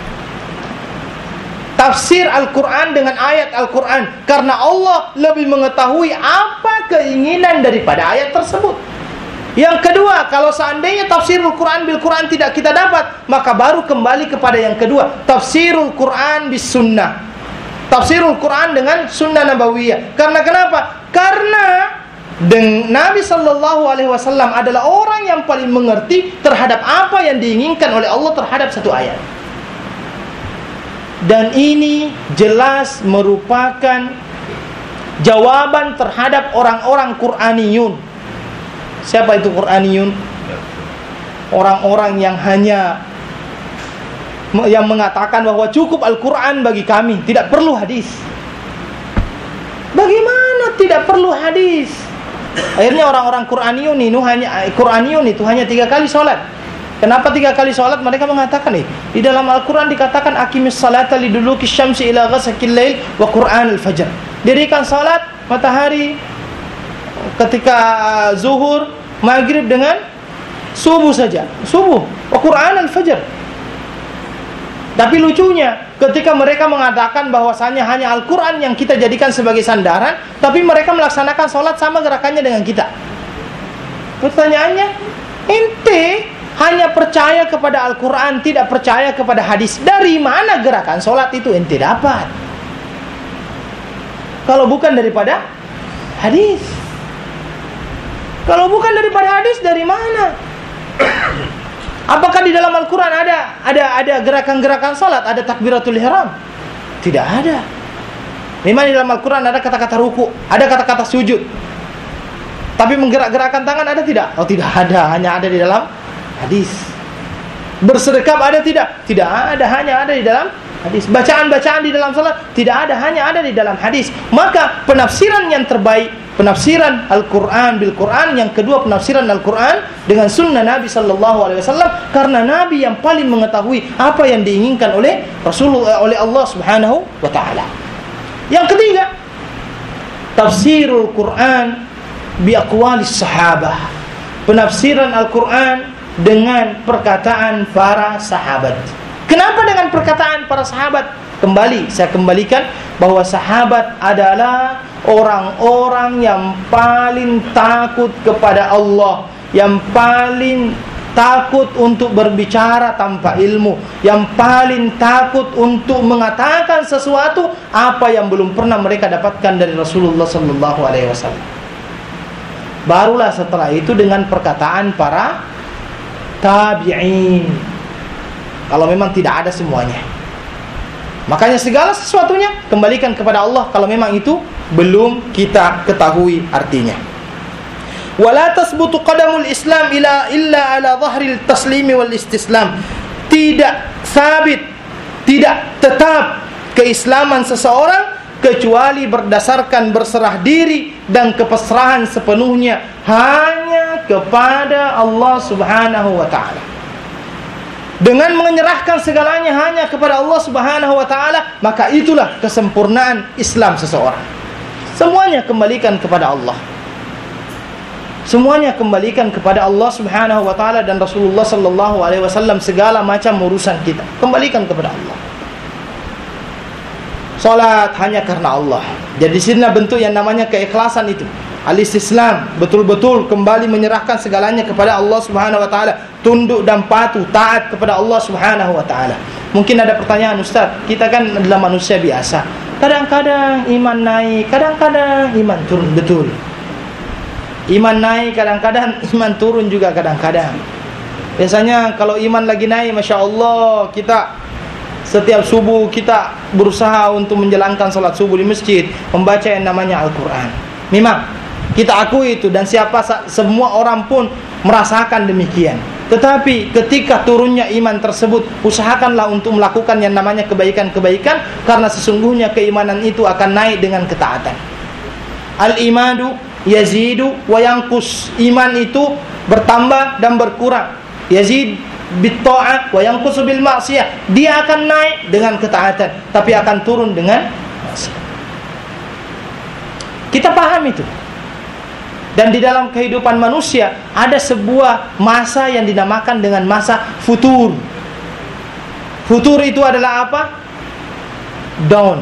Tafsir Al-Quran dengan ayat Al-Quran, karena Allah lebih mengetahui apa keinginan daripada ayat tersebut. Yang kedua, kalau seandainya tafsirul Quran bil Quran tidak kita dapat, maka baru kembali kepada yang kedua, tafsirul Quran bis sunnah. Tafsirul Quran dengan sunnah nabawiyah. Karena kenapa? Karena Nabi sallallahu alaihi wasallam adalah orang yang paling mengerti terhadap apa yang diinginkan oleh Allah terhadap satu ayat. Dan ini jelas merupakan jawaban terhadap orang-orang Qur'aniyun. Siapa itu Qur'aniyun? Orang-orang yang hanya yang mengatakan bahwa cukup Al-Quran bagi kami, tidak perlu hadis. Bagaimana tidak perlu hadis? Akhirnya orang-orang Qur'aniyun itu hanya Qur'aniyun itu hanya tiga kali sholat. Kenapa tiga kali sholat? Mereka mengatakan nih, di dalam Al-Quran dikatakan aqimis salata liduluki syamsi ila ghasaqil lail wa Qur'anul fajr. Dirikan salat matahari ketika zuhur, maghrib dengan subuh saja. Subuh, wa Qur'an al-fajr. Tapi lucunya, ketika mereka mengatakan bahwasanya hanya Al-Quran yang kita jadikan sebagai sandaran, tapi mereka melaksanakan sholat sama gerakannya dengan kita. Pertanyaannya, ente hanya percaya kepada Al-Quran, tidak percaya kepada hadis. Dari mana gerakan sholat itu ente dapat? Kalau bukan daripada hadis. Kalau bukan daripada hadis, dari mana? Apakah di dalam Al-Quran ada ada ada gerakan-gerakan salat, ada takbiratul ihram? Tidak ada. Memang di dalam Al-Quran ada kata-kata ruku, ada kata-kata sujud. Tapi menggerak-gerakkan tangan ada tidak? Oh, tidak ada, hanya ada di dalam hadis. Bersedekap ada tidak? Tidak ada, hanya ada di dalam hadis. Bacaan-bacaan di dalam salat tidak ada, hanya ada di dalam hadis. Maka penafsiran yang terbaik, penafsiran Al-Quran bil Quran. Yang kedua, penafsiran Al-Quran dengan sunnah Nabi sallallahu alaihi wasallam, karena Nabi yang paling mengetahui apa yang diinginkan oleh Rasulullah, oleh Allah Subhanahu wa taala. Yang ketiga, tafsirul Quran bi aqwalis sahabah. Penafsiran Al-Quran dengan perkataan para sahabat. Kenapa dengan perkataan para sahabat? Kembali saya kembalikan bahwa sahabat adalah orang-orang yang paling takut kepada Allah, yang paling takut untuk berbicara tanpa ilmu, yang paling takut untuk mengatakan sesuatu apa yang belum pernah mereka dapatkan dari Rasulullah sallallahu alaihi wasallam. Barulah setelah itu dengan perkataan para tabi'in. kalau memang tidak ada semuanya. Makanya segala sesuatunya kembalikan kepada Allah kalau memang itu belum kita ketahui artinya. Wala tasbutu qadamul Islam ila illa ala dhahril taslimi wal istislam. Tidak sabit, tidak tetap keislaman seseorang kecuali berdasarkan berserah diri dan kepasrahan sepenuhnya hanya kepada Allah Subhanahu wa taala. Dengan menyerahkan segalanya hanya kepada Allah Subhanahu wa taala, maka itulah kesempurnaan Islam seseorang. Semuanya kembalikan kepada Allah. Semuanya kembalikan kepada Allah Subhanahu wa taala dan Rasulullah sallallahu alaihi wasallam, segala macam urusan kita kembalikan kepada Allah. Salat hanya karena Allah. Jadi sini bentuk yang namanya keikhlasan itu. Al-istislam, betul-betul kembali menyerahkan segalanya kepada Allah Subhanahu wa taala, tunduk dan patuh, taat kepada Allah Subhanahu wa taala. Mungkin ada pertanyaan, Ustaz, kita kan adalah manusia biasa. Kadang-kadang iman naik, kadang-kadang iman turun. Betul. Iman naik kadang-kadang, iman turun juga kadang-kadang. Biasanya kalau iman lagi naik, Masya Allah, kita setiap subuh kita berusaha untuk menjalankan salat subuh di masjid, membaca yang namanya Al-Quran. Memang kita akui itu, dan siapa semua orang pun merasakan demikian. Tetapi ketika turunnya iman tersebut, usahakanlah untuk melakukan yang namanya kebaikan-kebaikan, karena sesungguhnya keimanan itu akan naik dengan ketaatan. Al-imanu yazidu wa yanqus. Iman itu bertambah dan berkurang. Yazid bitta'ah wa yanqus bil ma'siyah. Dia akan naik dengan ketaatan, tapi akan turun dengan maksiat. Kita paham itu. Dan di dalam kehidupan manusia ada sebuah masa yang dinamakan dengan masa futur. Futur itu adalah apa? Down.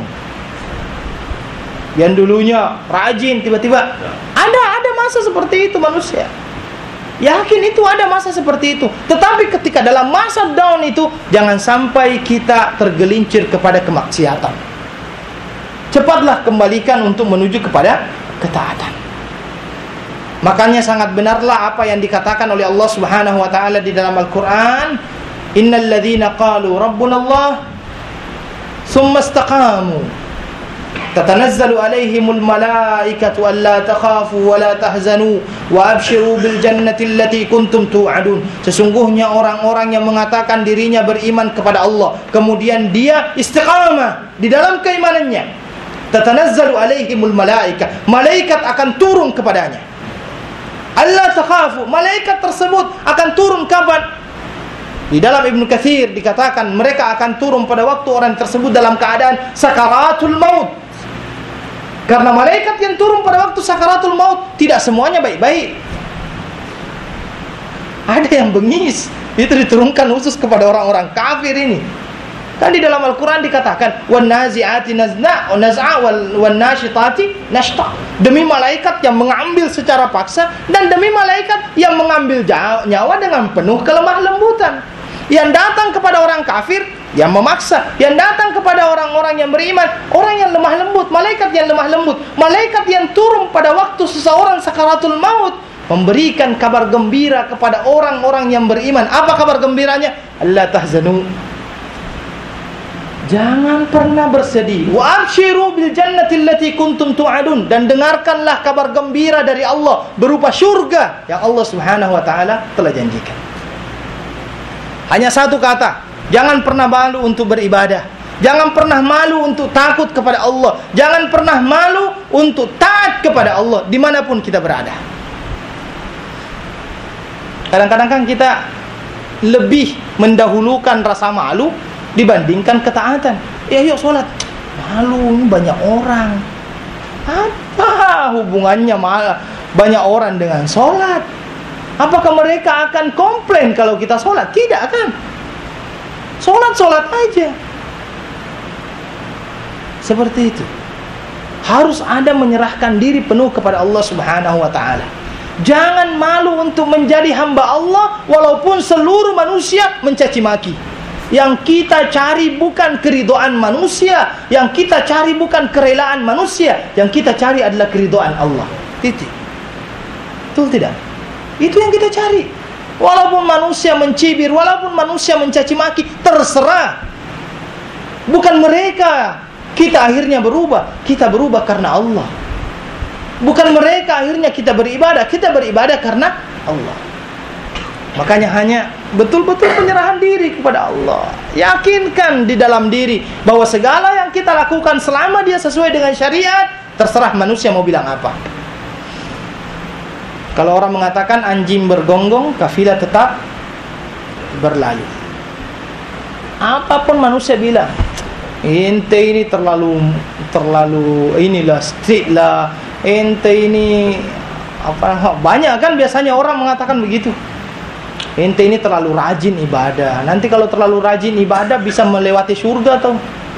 Yang dulunya rajin, tiba-tiba ada ada masa seperti itu manusia. Yakin itu ada masa seperti itu. Tetapi ketika dalam masa down itu, jangan sampai kita tergelincir kepada kemaksiatan. Cepatlah kembalikan untuk menuju kepada ketaatan. Makanya sangat benarlah apa yang dikatakan oleh Allah Subhanahu wa taala di dalam Al-Qur'an, innal ladzina qalu rabbunallah tsumma istaqamu tatanazzalu alaihimul malaikatu alla takhafu wa la tahzanu wa abshiru bil jannati allati kuntum tu'adun. Sesungguhnya orang-orang yang mengatakan dirinya beriman kepada Allah, kemudian dia istiqamah di dalam keimanannya, tatanazzalu alaihimul malaika, malaikat akan turun kepadanya. Allah takhafu, malaikat tersebut akan turun kapan? Di dalam Ibnu Katsir dikatakan mereka akan turun pada waktu orang tersebut dalam keadaan sakaratul maut. Karena malaikat yang turun pada waktu sakaratul maut tidak semuanya baik-baik. Ada yang bengis. Itu diturunkan khusus kepada orang-orang kafir ini. Kan di dalam Al-Quran dikatakan wan nazi'ati nazna wa naz'a wan nasyitati nashta. Demi malaikat yang mengambil secara paksa, dan demi malaikat yang mengambil nyawa dengan penuh kelemah lembutan. Yang datang kepada orang kafir yang memaksa, yang datang kepada orang-orang yang beriman, orang yang lemah lembut, malaikat yang lemah lembut, malaikat yang turun pada waktu seseorang sakaratul maut, memberikan kabar gembira kepada orang-orang yang beriman. Apa kabar gembiranya? Allah tahzanu, jangan pernah bersedih. Wa abshiru bil jannati allati kuntum tu'adun, dan dengarkanlah kabar gembira dari Allah berupa syurga yang Allah Subhanahu wa taala telah janjikan. Hanya satu kata, jangan pernah malu untuk beribadah. Jangan pernah malu untuk takut kepada Allah. Jangan pernah malu untuk taat kepada Allah dimanapun kita berada. Kadang-kadang kan kita lebih mendahulukan rasa malu dibandingkan ketaatan. Ya yuk sholat, malu ini banyak orang. Apa hubungannya malah banyak orang dengan sholat? Apakah mereka akan komplain kalau kita sholat? Tidak kan? Sholat-sholat aja. Seperti itu. Harus ada menyerahkan diri penuh kepada Allah Subhanahu wa ta'ala. Jangan malu untuk menjadi hamba Allah walaupun seluruh manusia mencaci maki. Yang kita cari bukan keridhaan manusia, yang kita cari bukan kerelaan manusia, yang kita cari adalah keridhaan Allah. Titik. Betul tidak? Itu yang kita cari. Walaupun manusia mencibir, walaupun manusia mencaci maki, terserah. Bukan mereka kita akhirnya berubah, kita berubah karena Allah. Bukan mereka akhirnya kita beribadah, kita beribadah karena Allah. Makanya hanya betul-betul penyerahan diri kepada Allah. Yakinkan di dalam diri bahwa segala yang kita lakukan selama dia sesuai dengan syariat, terserah manusia mau bilang apa. Kalau orang mengatakan anjing bergonggong, kafilah tetap berlalu. Apapun manusia bilang, ente ini terlalu terlalu inilah strict lah, ente ini apa, banyak kan biasanya orang mengatakan begitu. Ente ini terlalu rajin ibadah. Nanti kalau terlalu rajin ibadah bisa melewati surga atau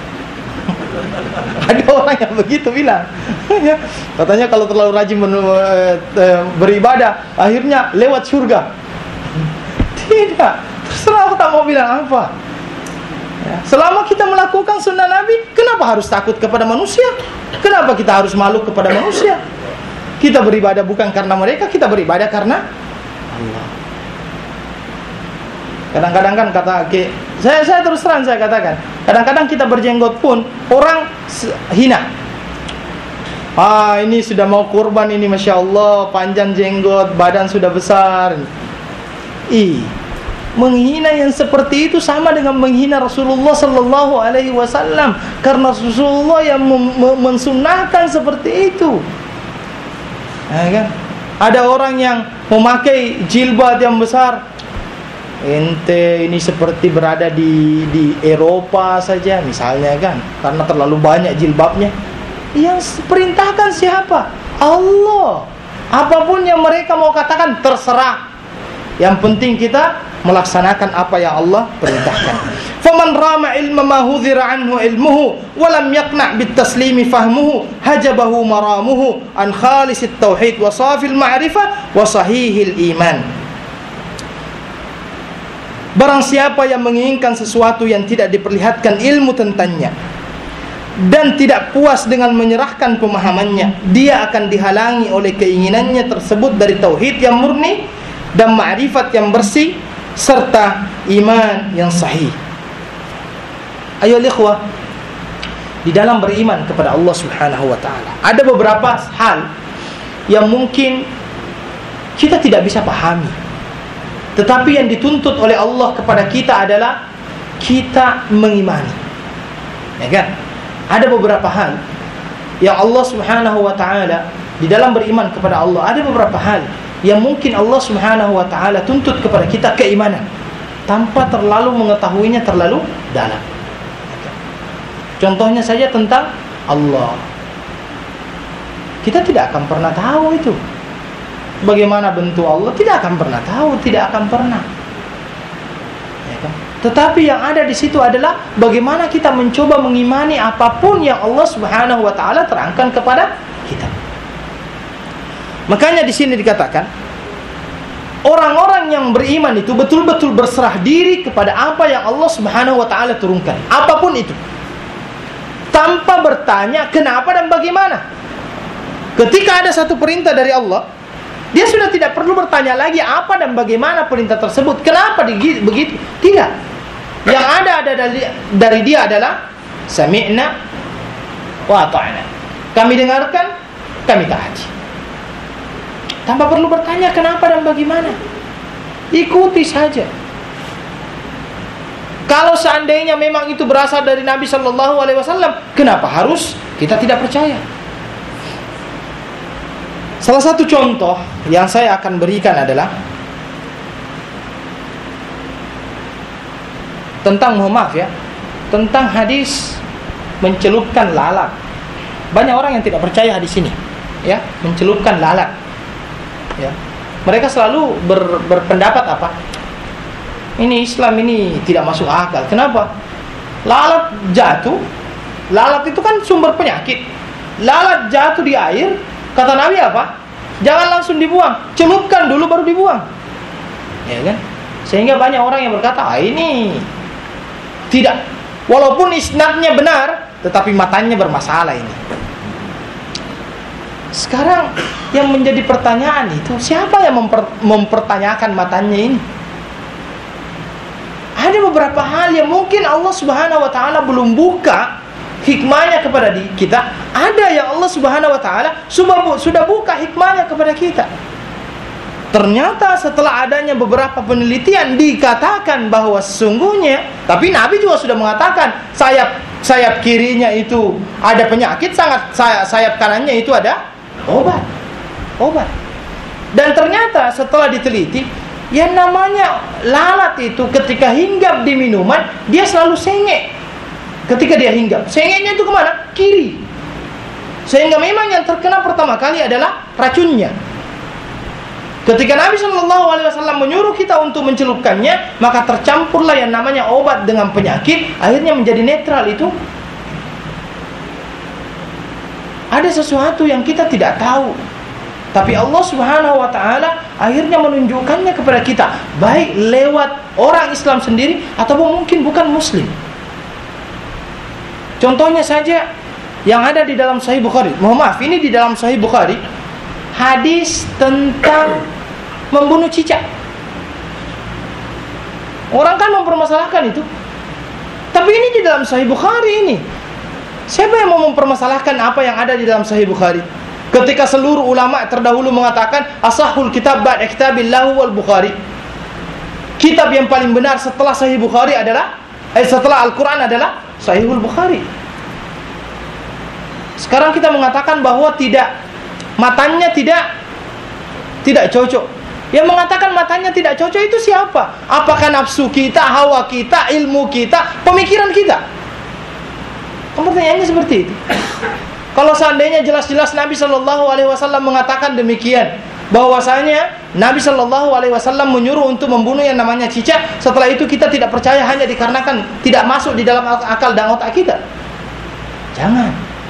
ada orang yang begitu bilang. Katanya kalau terlalu rajin beribadah akhirnya lewat surga. Tidak, terserah kita mau bilang apa. Selama kita melakukan sunnah Nabi, kenapa harus takut kepada manusia? Kenapa kita harus malu kepada manusia? Kita beribadah bukan karena mereka, kita beribadah karena Allah. Kadang-kadang kan kata saya saya terus terang saya katakan, kadang-kadang kita berjenggot pun orang hina. Ah, ini sudah mau kurban ini, masya Allah, panjang jenggot, badan sudah besar. Ih, menghina yang seperti itu sama dengan menghina Rasulullah Sallallahu Alaihi Wasallam, karena Rasulullah yang mensunnahkan seperti itu. Ya kan? Ada orang yang memakai jilbab yang besar. Ente ini seperti berada di di Eropa saja misalnya kan, karena terlalu banyak jilbabnya. Yang perintahkan siapa? Allah. Apapun yang mereka mau katakan terserah. Yang penting kita melaksanakan apa yang Allah perintahkan. Faman rama ilma ma hudhira anhu ilmuhu wa lam yaqna' bit taslimi fahmuhu hajabahu maramuhu an khalisit tauhid wa safil ma'rifah wa sahihil iman. Barang siapa yang menginginkan sesuatu yang tidak diperlihatkan ilmu tentangnya dan tidak puas dengan menyerahkan pemahamannya, dia akan dihalangi oleh keinginannya tersebut dari tauhid yang murni dan ma'rifat yang bersih serta iman yang sahih. Ayo ikhwah, di dalam beriman kepada Allah Subhanahu wa taala ada beberapa hal yang mungkin kita tidak bisa pahami, tetapi yang dituntut oleh Allah kepada kita adalah kita mengimani. Ya kan? Ada beberapa hal yang Allah Subhanahu wa taala di dalam beriman kepada Allah, ada beberapa hal yang mungkin Allah Subhanahu wa taala tuntut kepada kita keimanan tanpa terlalu mengetahuinya terlalu dalam. Contohnya saja tentang Allah. Kita tidak akan pernah tahu itu. Bagaimana bentuk Allah, tidak akan pernah tahu, tidak akan pernah. Ya kan? Tetapi yang ada di situ adalah bagaimana kita mencoba mengimani apapun yang Allah Subhanahu wa taala terangkan kepada kita. Makanya di sini dikatakan orang-orang yang beriman itu betul-betul berserah diri kepada apa yang Allah Subhanahu wa taala turunkan, apapun itu. Tanpa bertanya kenapa dan bagaimana. Ketika ada satu perintah dari Allah, dia sudah tidak perlu bertanya lagi apa dan bagaimana perintah tersebut, kenapa begitu. Tidak. Yang ada ada dari, dari dia adalah sami'na wa ata'na. Kami dengarkan, kami taati. Tanpa perlu bertanya kenapa dan bagaimana. Ikuti saja. Kalau seandainya memang itu berasal dari Nabi Sallallahu Alaihi Wasallam, kenapa harus kita tidak percaya? Salah satu contoh yang saya akan berikan adalah tentang, mohon maaf ya, tentang hadis mencelupkan lalat. Banyak orang yang tidak percaya hadis ini, ya, mencelupkan lalat. Ya, mereka selalu ber, berpendapat apa? Ini Islam ini tidak masuk akal. Kenapa? Lalat jatuh, lalat itu kan sumber penyakit. Lalat jatuh di air, kata Nabi apa? Jangan langsung dibuang, celupkan dulu baru dibuang. Ya kan? Sehingga banyak orang yang berkata, ah ini tidak. Walaupun isnadnya benar, tetapi matanya bermasalah ini. Sekarang yang menjadi pertanyaan itu, siapa yang memper, mempertanyakan matanya ini? Ada beberapa hal yang mungkin Allah Subhanahu wa taala belum buka hikmahnya kepada kita. Ada yang Allah Subhanahu wa taala sudah sudah buka hikmahnya kepada kita. Ternyata setelah adanya beberapa penelitian dikatakan bahwa sesungguhnya, tapi Nabi juga sudah mengatakan sayap sayap kirinya itu ada penyakit, sangat sayap, sayap kanannya itu ada obat. Obat. Dan ternyata setelah diteliti, yang namanya lalat itu ketika hinggap di minuman, dia selalu sengek. Ketika dia hinggap, sengeknya itu kemana? Kiri. Sehingga memang yang terkena pertama kali adalah racunnya. Ketika Nabi shallallahu alaihi wasallam menyuruh kita untuk mencelupkannya, maka tercampurlah yang namanya obat dengan penyakit, akhirnya menjadi netral itu. Ada sesuatu yang kita tidak tahu, tapi Allah Subhanahu wa taala akhirnya menunjukkannya kepada kita, baik lewat orang Islam sendiri ataupun mungkin bukan muslim. Contohnya saja yang ada di dalam Sahih Bukhari. Mohon maaf, ini di dalam Sahih Bukhari, hadis tentang membunuh cicak. Orang kan mempermasalahkan itu, tapi ini di dalam Sahih Bukhari ini. Siapa yang mau mempermasalahkan apa yang ada di dalam Sahih Bukhari? Ketika seluruh ulama terdahulu mengatakan asahul kitab ba'da kitabillah wal Bukhari, kitab yang paling benar setelah Sahih Bukhari adalah eh, setelah Al-Quran adalah Sahihul Bukhari. Sekarang kita mengatakan bahwa tidak, matanya tidak tidak cocok. Yang mengatakan matanya tidak cocok itu siapa? Apakah nafsu kita, hawa kita, ilmu kita, pemikiran kita? Pertanyaannya seperti itu. Kalau seandainya jelas-jelas Nabi shallallahu alaihi wasallam mengatakan demikian, bahwasanya Nabi shallallahu alaihi wasallam menyuruh untuk membunuh yang namanya cicak, setelah itu kita tidak percaya hanya dikarenakan tidak masuk di dalam akal dan otak kita. Jangan.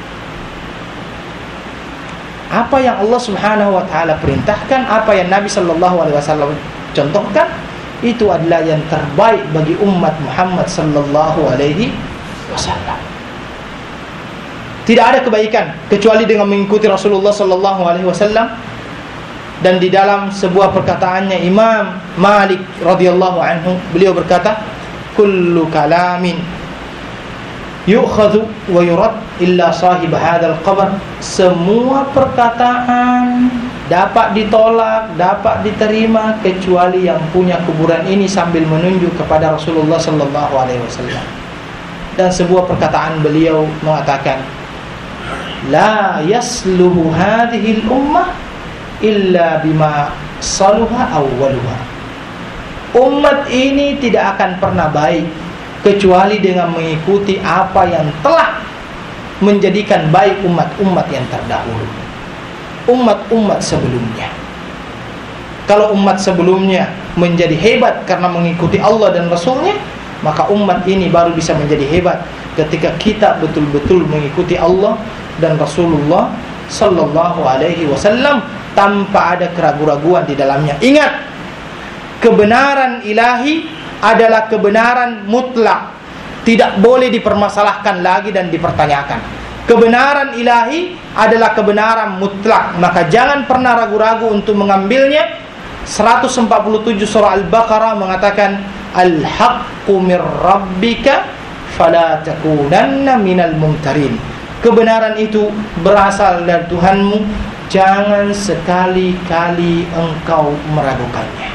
Apa yang Allah Subhanahu wa taala perintahkan, apa yang Nabi shallallahu alaihi wasallam contohkan, itu adalah yang terbaik bagi umat Muhammad sallallahu alaihi wasallam. Tidak ada kebaikan kecuali dengan mengikuti Rasulullah sallallahu alaihi wasallam. Dan di dalam sebuah perkataannya Imam Malik radhiyallahu anhu, beliau berkata, kullu kalamin yu'khadhu wa yurad illa sahib hadzal qabr. Semua perkataan dapat ditolak, dapat diterima kecuali yang punya kuburan ini, sambil menunjuk kepada Rasulullah sallallahu alaihi wasallam. Dan sebuah perkataan beliau mengatakan, la yasluhu hadhihi al-ummah illa bima saluha awwaluha. Umat ini tidak akan pernah baik kecuali dengan mengikuti apa yang telah menjadikan baik umat-umat yang terdahulu, umat-umat sebelumnya. Kalau umat sebelumnya menjadi hebat karena mengikuti Allah dan Rasulnya, maka umat ini baru bisa menjadi hebat ketika kita betul-betul mengikuti Allah dan Rasulullah sallallahu alaihi wasallam tanpa ada keraguan-raguan di dalamnya. Ingat, kebenaran ilahi adalah kebenaran mutlak, tidak boleh dipermasalahkan lagi dan dipertanyakan. Kebenaran ilahi adalah kebenaran mutlak, maka jangan pernah ragu-ragu untuk mengambilnya. seratus empat puluh tujuh surah Al-Baqarah mengatakan, al-haqqu mir rabbika fala takunanna minal mumtarin. Kebenaran itu berasal dari Tuhanmu, jangan sekali-kali engkau meragukannya.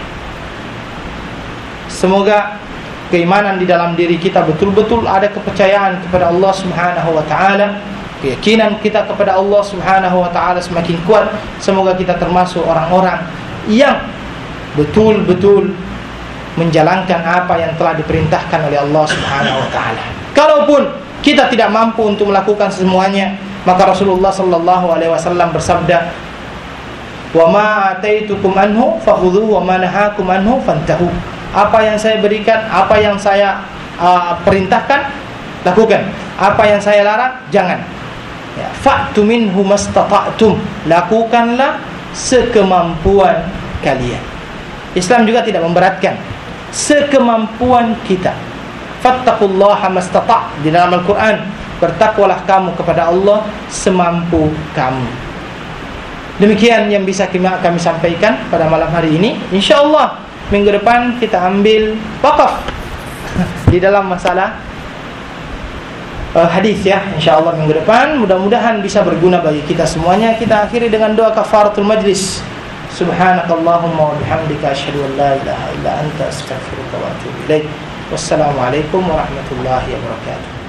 Semoga keimanan di dalam diri kita betul-betul ada kepercayaan kepada Allah Subhanahu wa taala, keyakinan kita kepada Allah Subhanahu wa taala semakin kuat. Semoga kita termasuk orang-orang yang betul-betul menjalankan apa yang telah diperintahkan oleh Allah Subhanahu wa taala. Kalaupun kita tidak mampu untuk melakukan semuanya, maka Rasulullah sallallahu alaihi wasallam bersabda, "Wa ma ataitukum anhu fakhudhu wa ma nahakum anhu fantahu." Apa yang saya berikan, apa yang saya uh, perintahkan, lakukan. Apa yang saya larang, jangan. Ya, fa'tu minhu mastata'tum. Lakukanlah sekemampuan kalian. Islam juga tidak memberatkan, sekemampuan kita. Fattaqullaha mastata'. Di dalam Al-Quran, bertakwalah kamu kepada Allah semampu kamu. Demikian yang bisa kami sampaikan pada malam hari ini. InsyaAllah minggu depan kita ambil wakaf di dalam masalah uh, hadis ya. InsyaAllah minggu depan mudah-mudahan bisa berguna bagi kita semuanya. Kita akhiri dengan doa kafaratul majlis. Subhanakallahumma wa bihamdika asyhadu an la ilaha illa anta astaghfiruka wa atubu ilaik. Wassalamualaikum warahmatullahi wabarakatuh.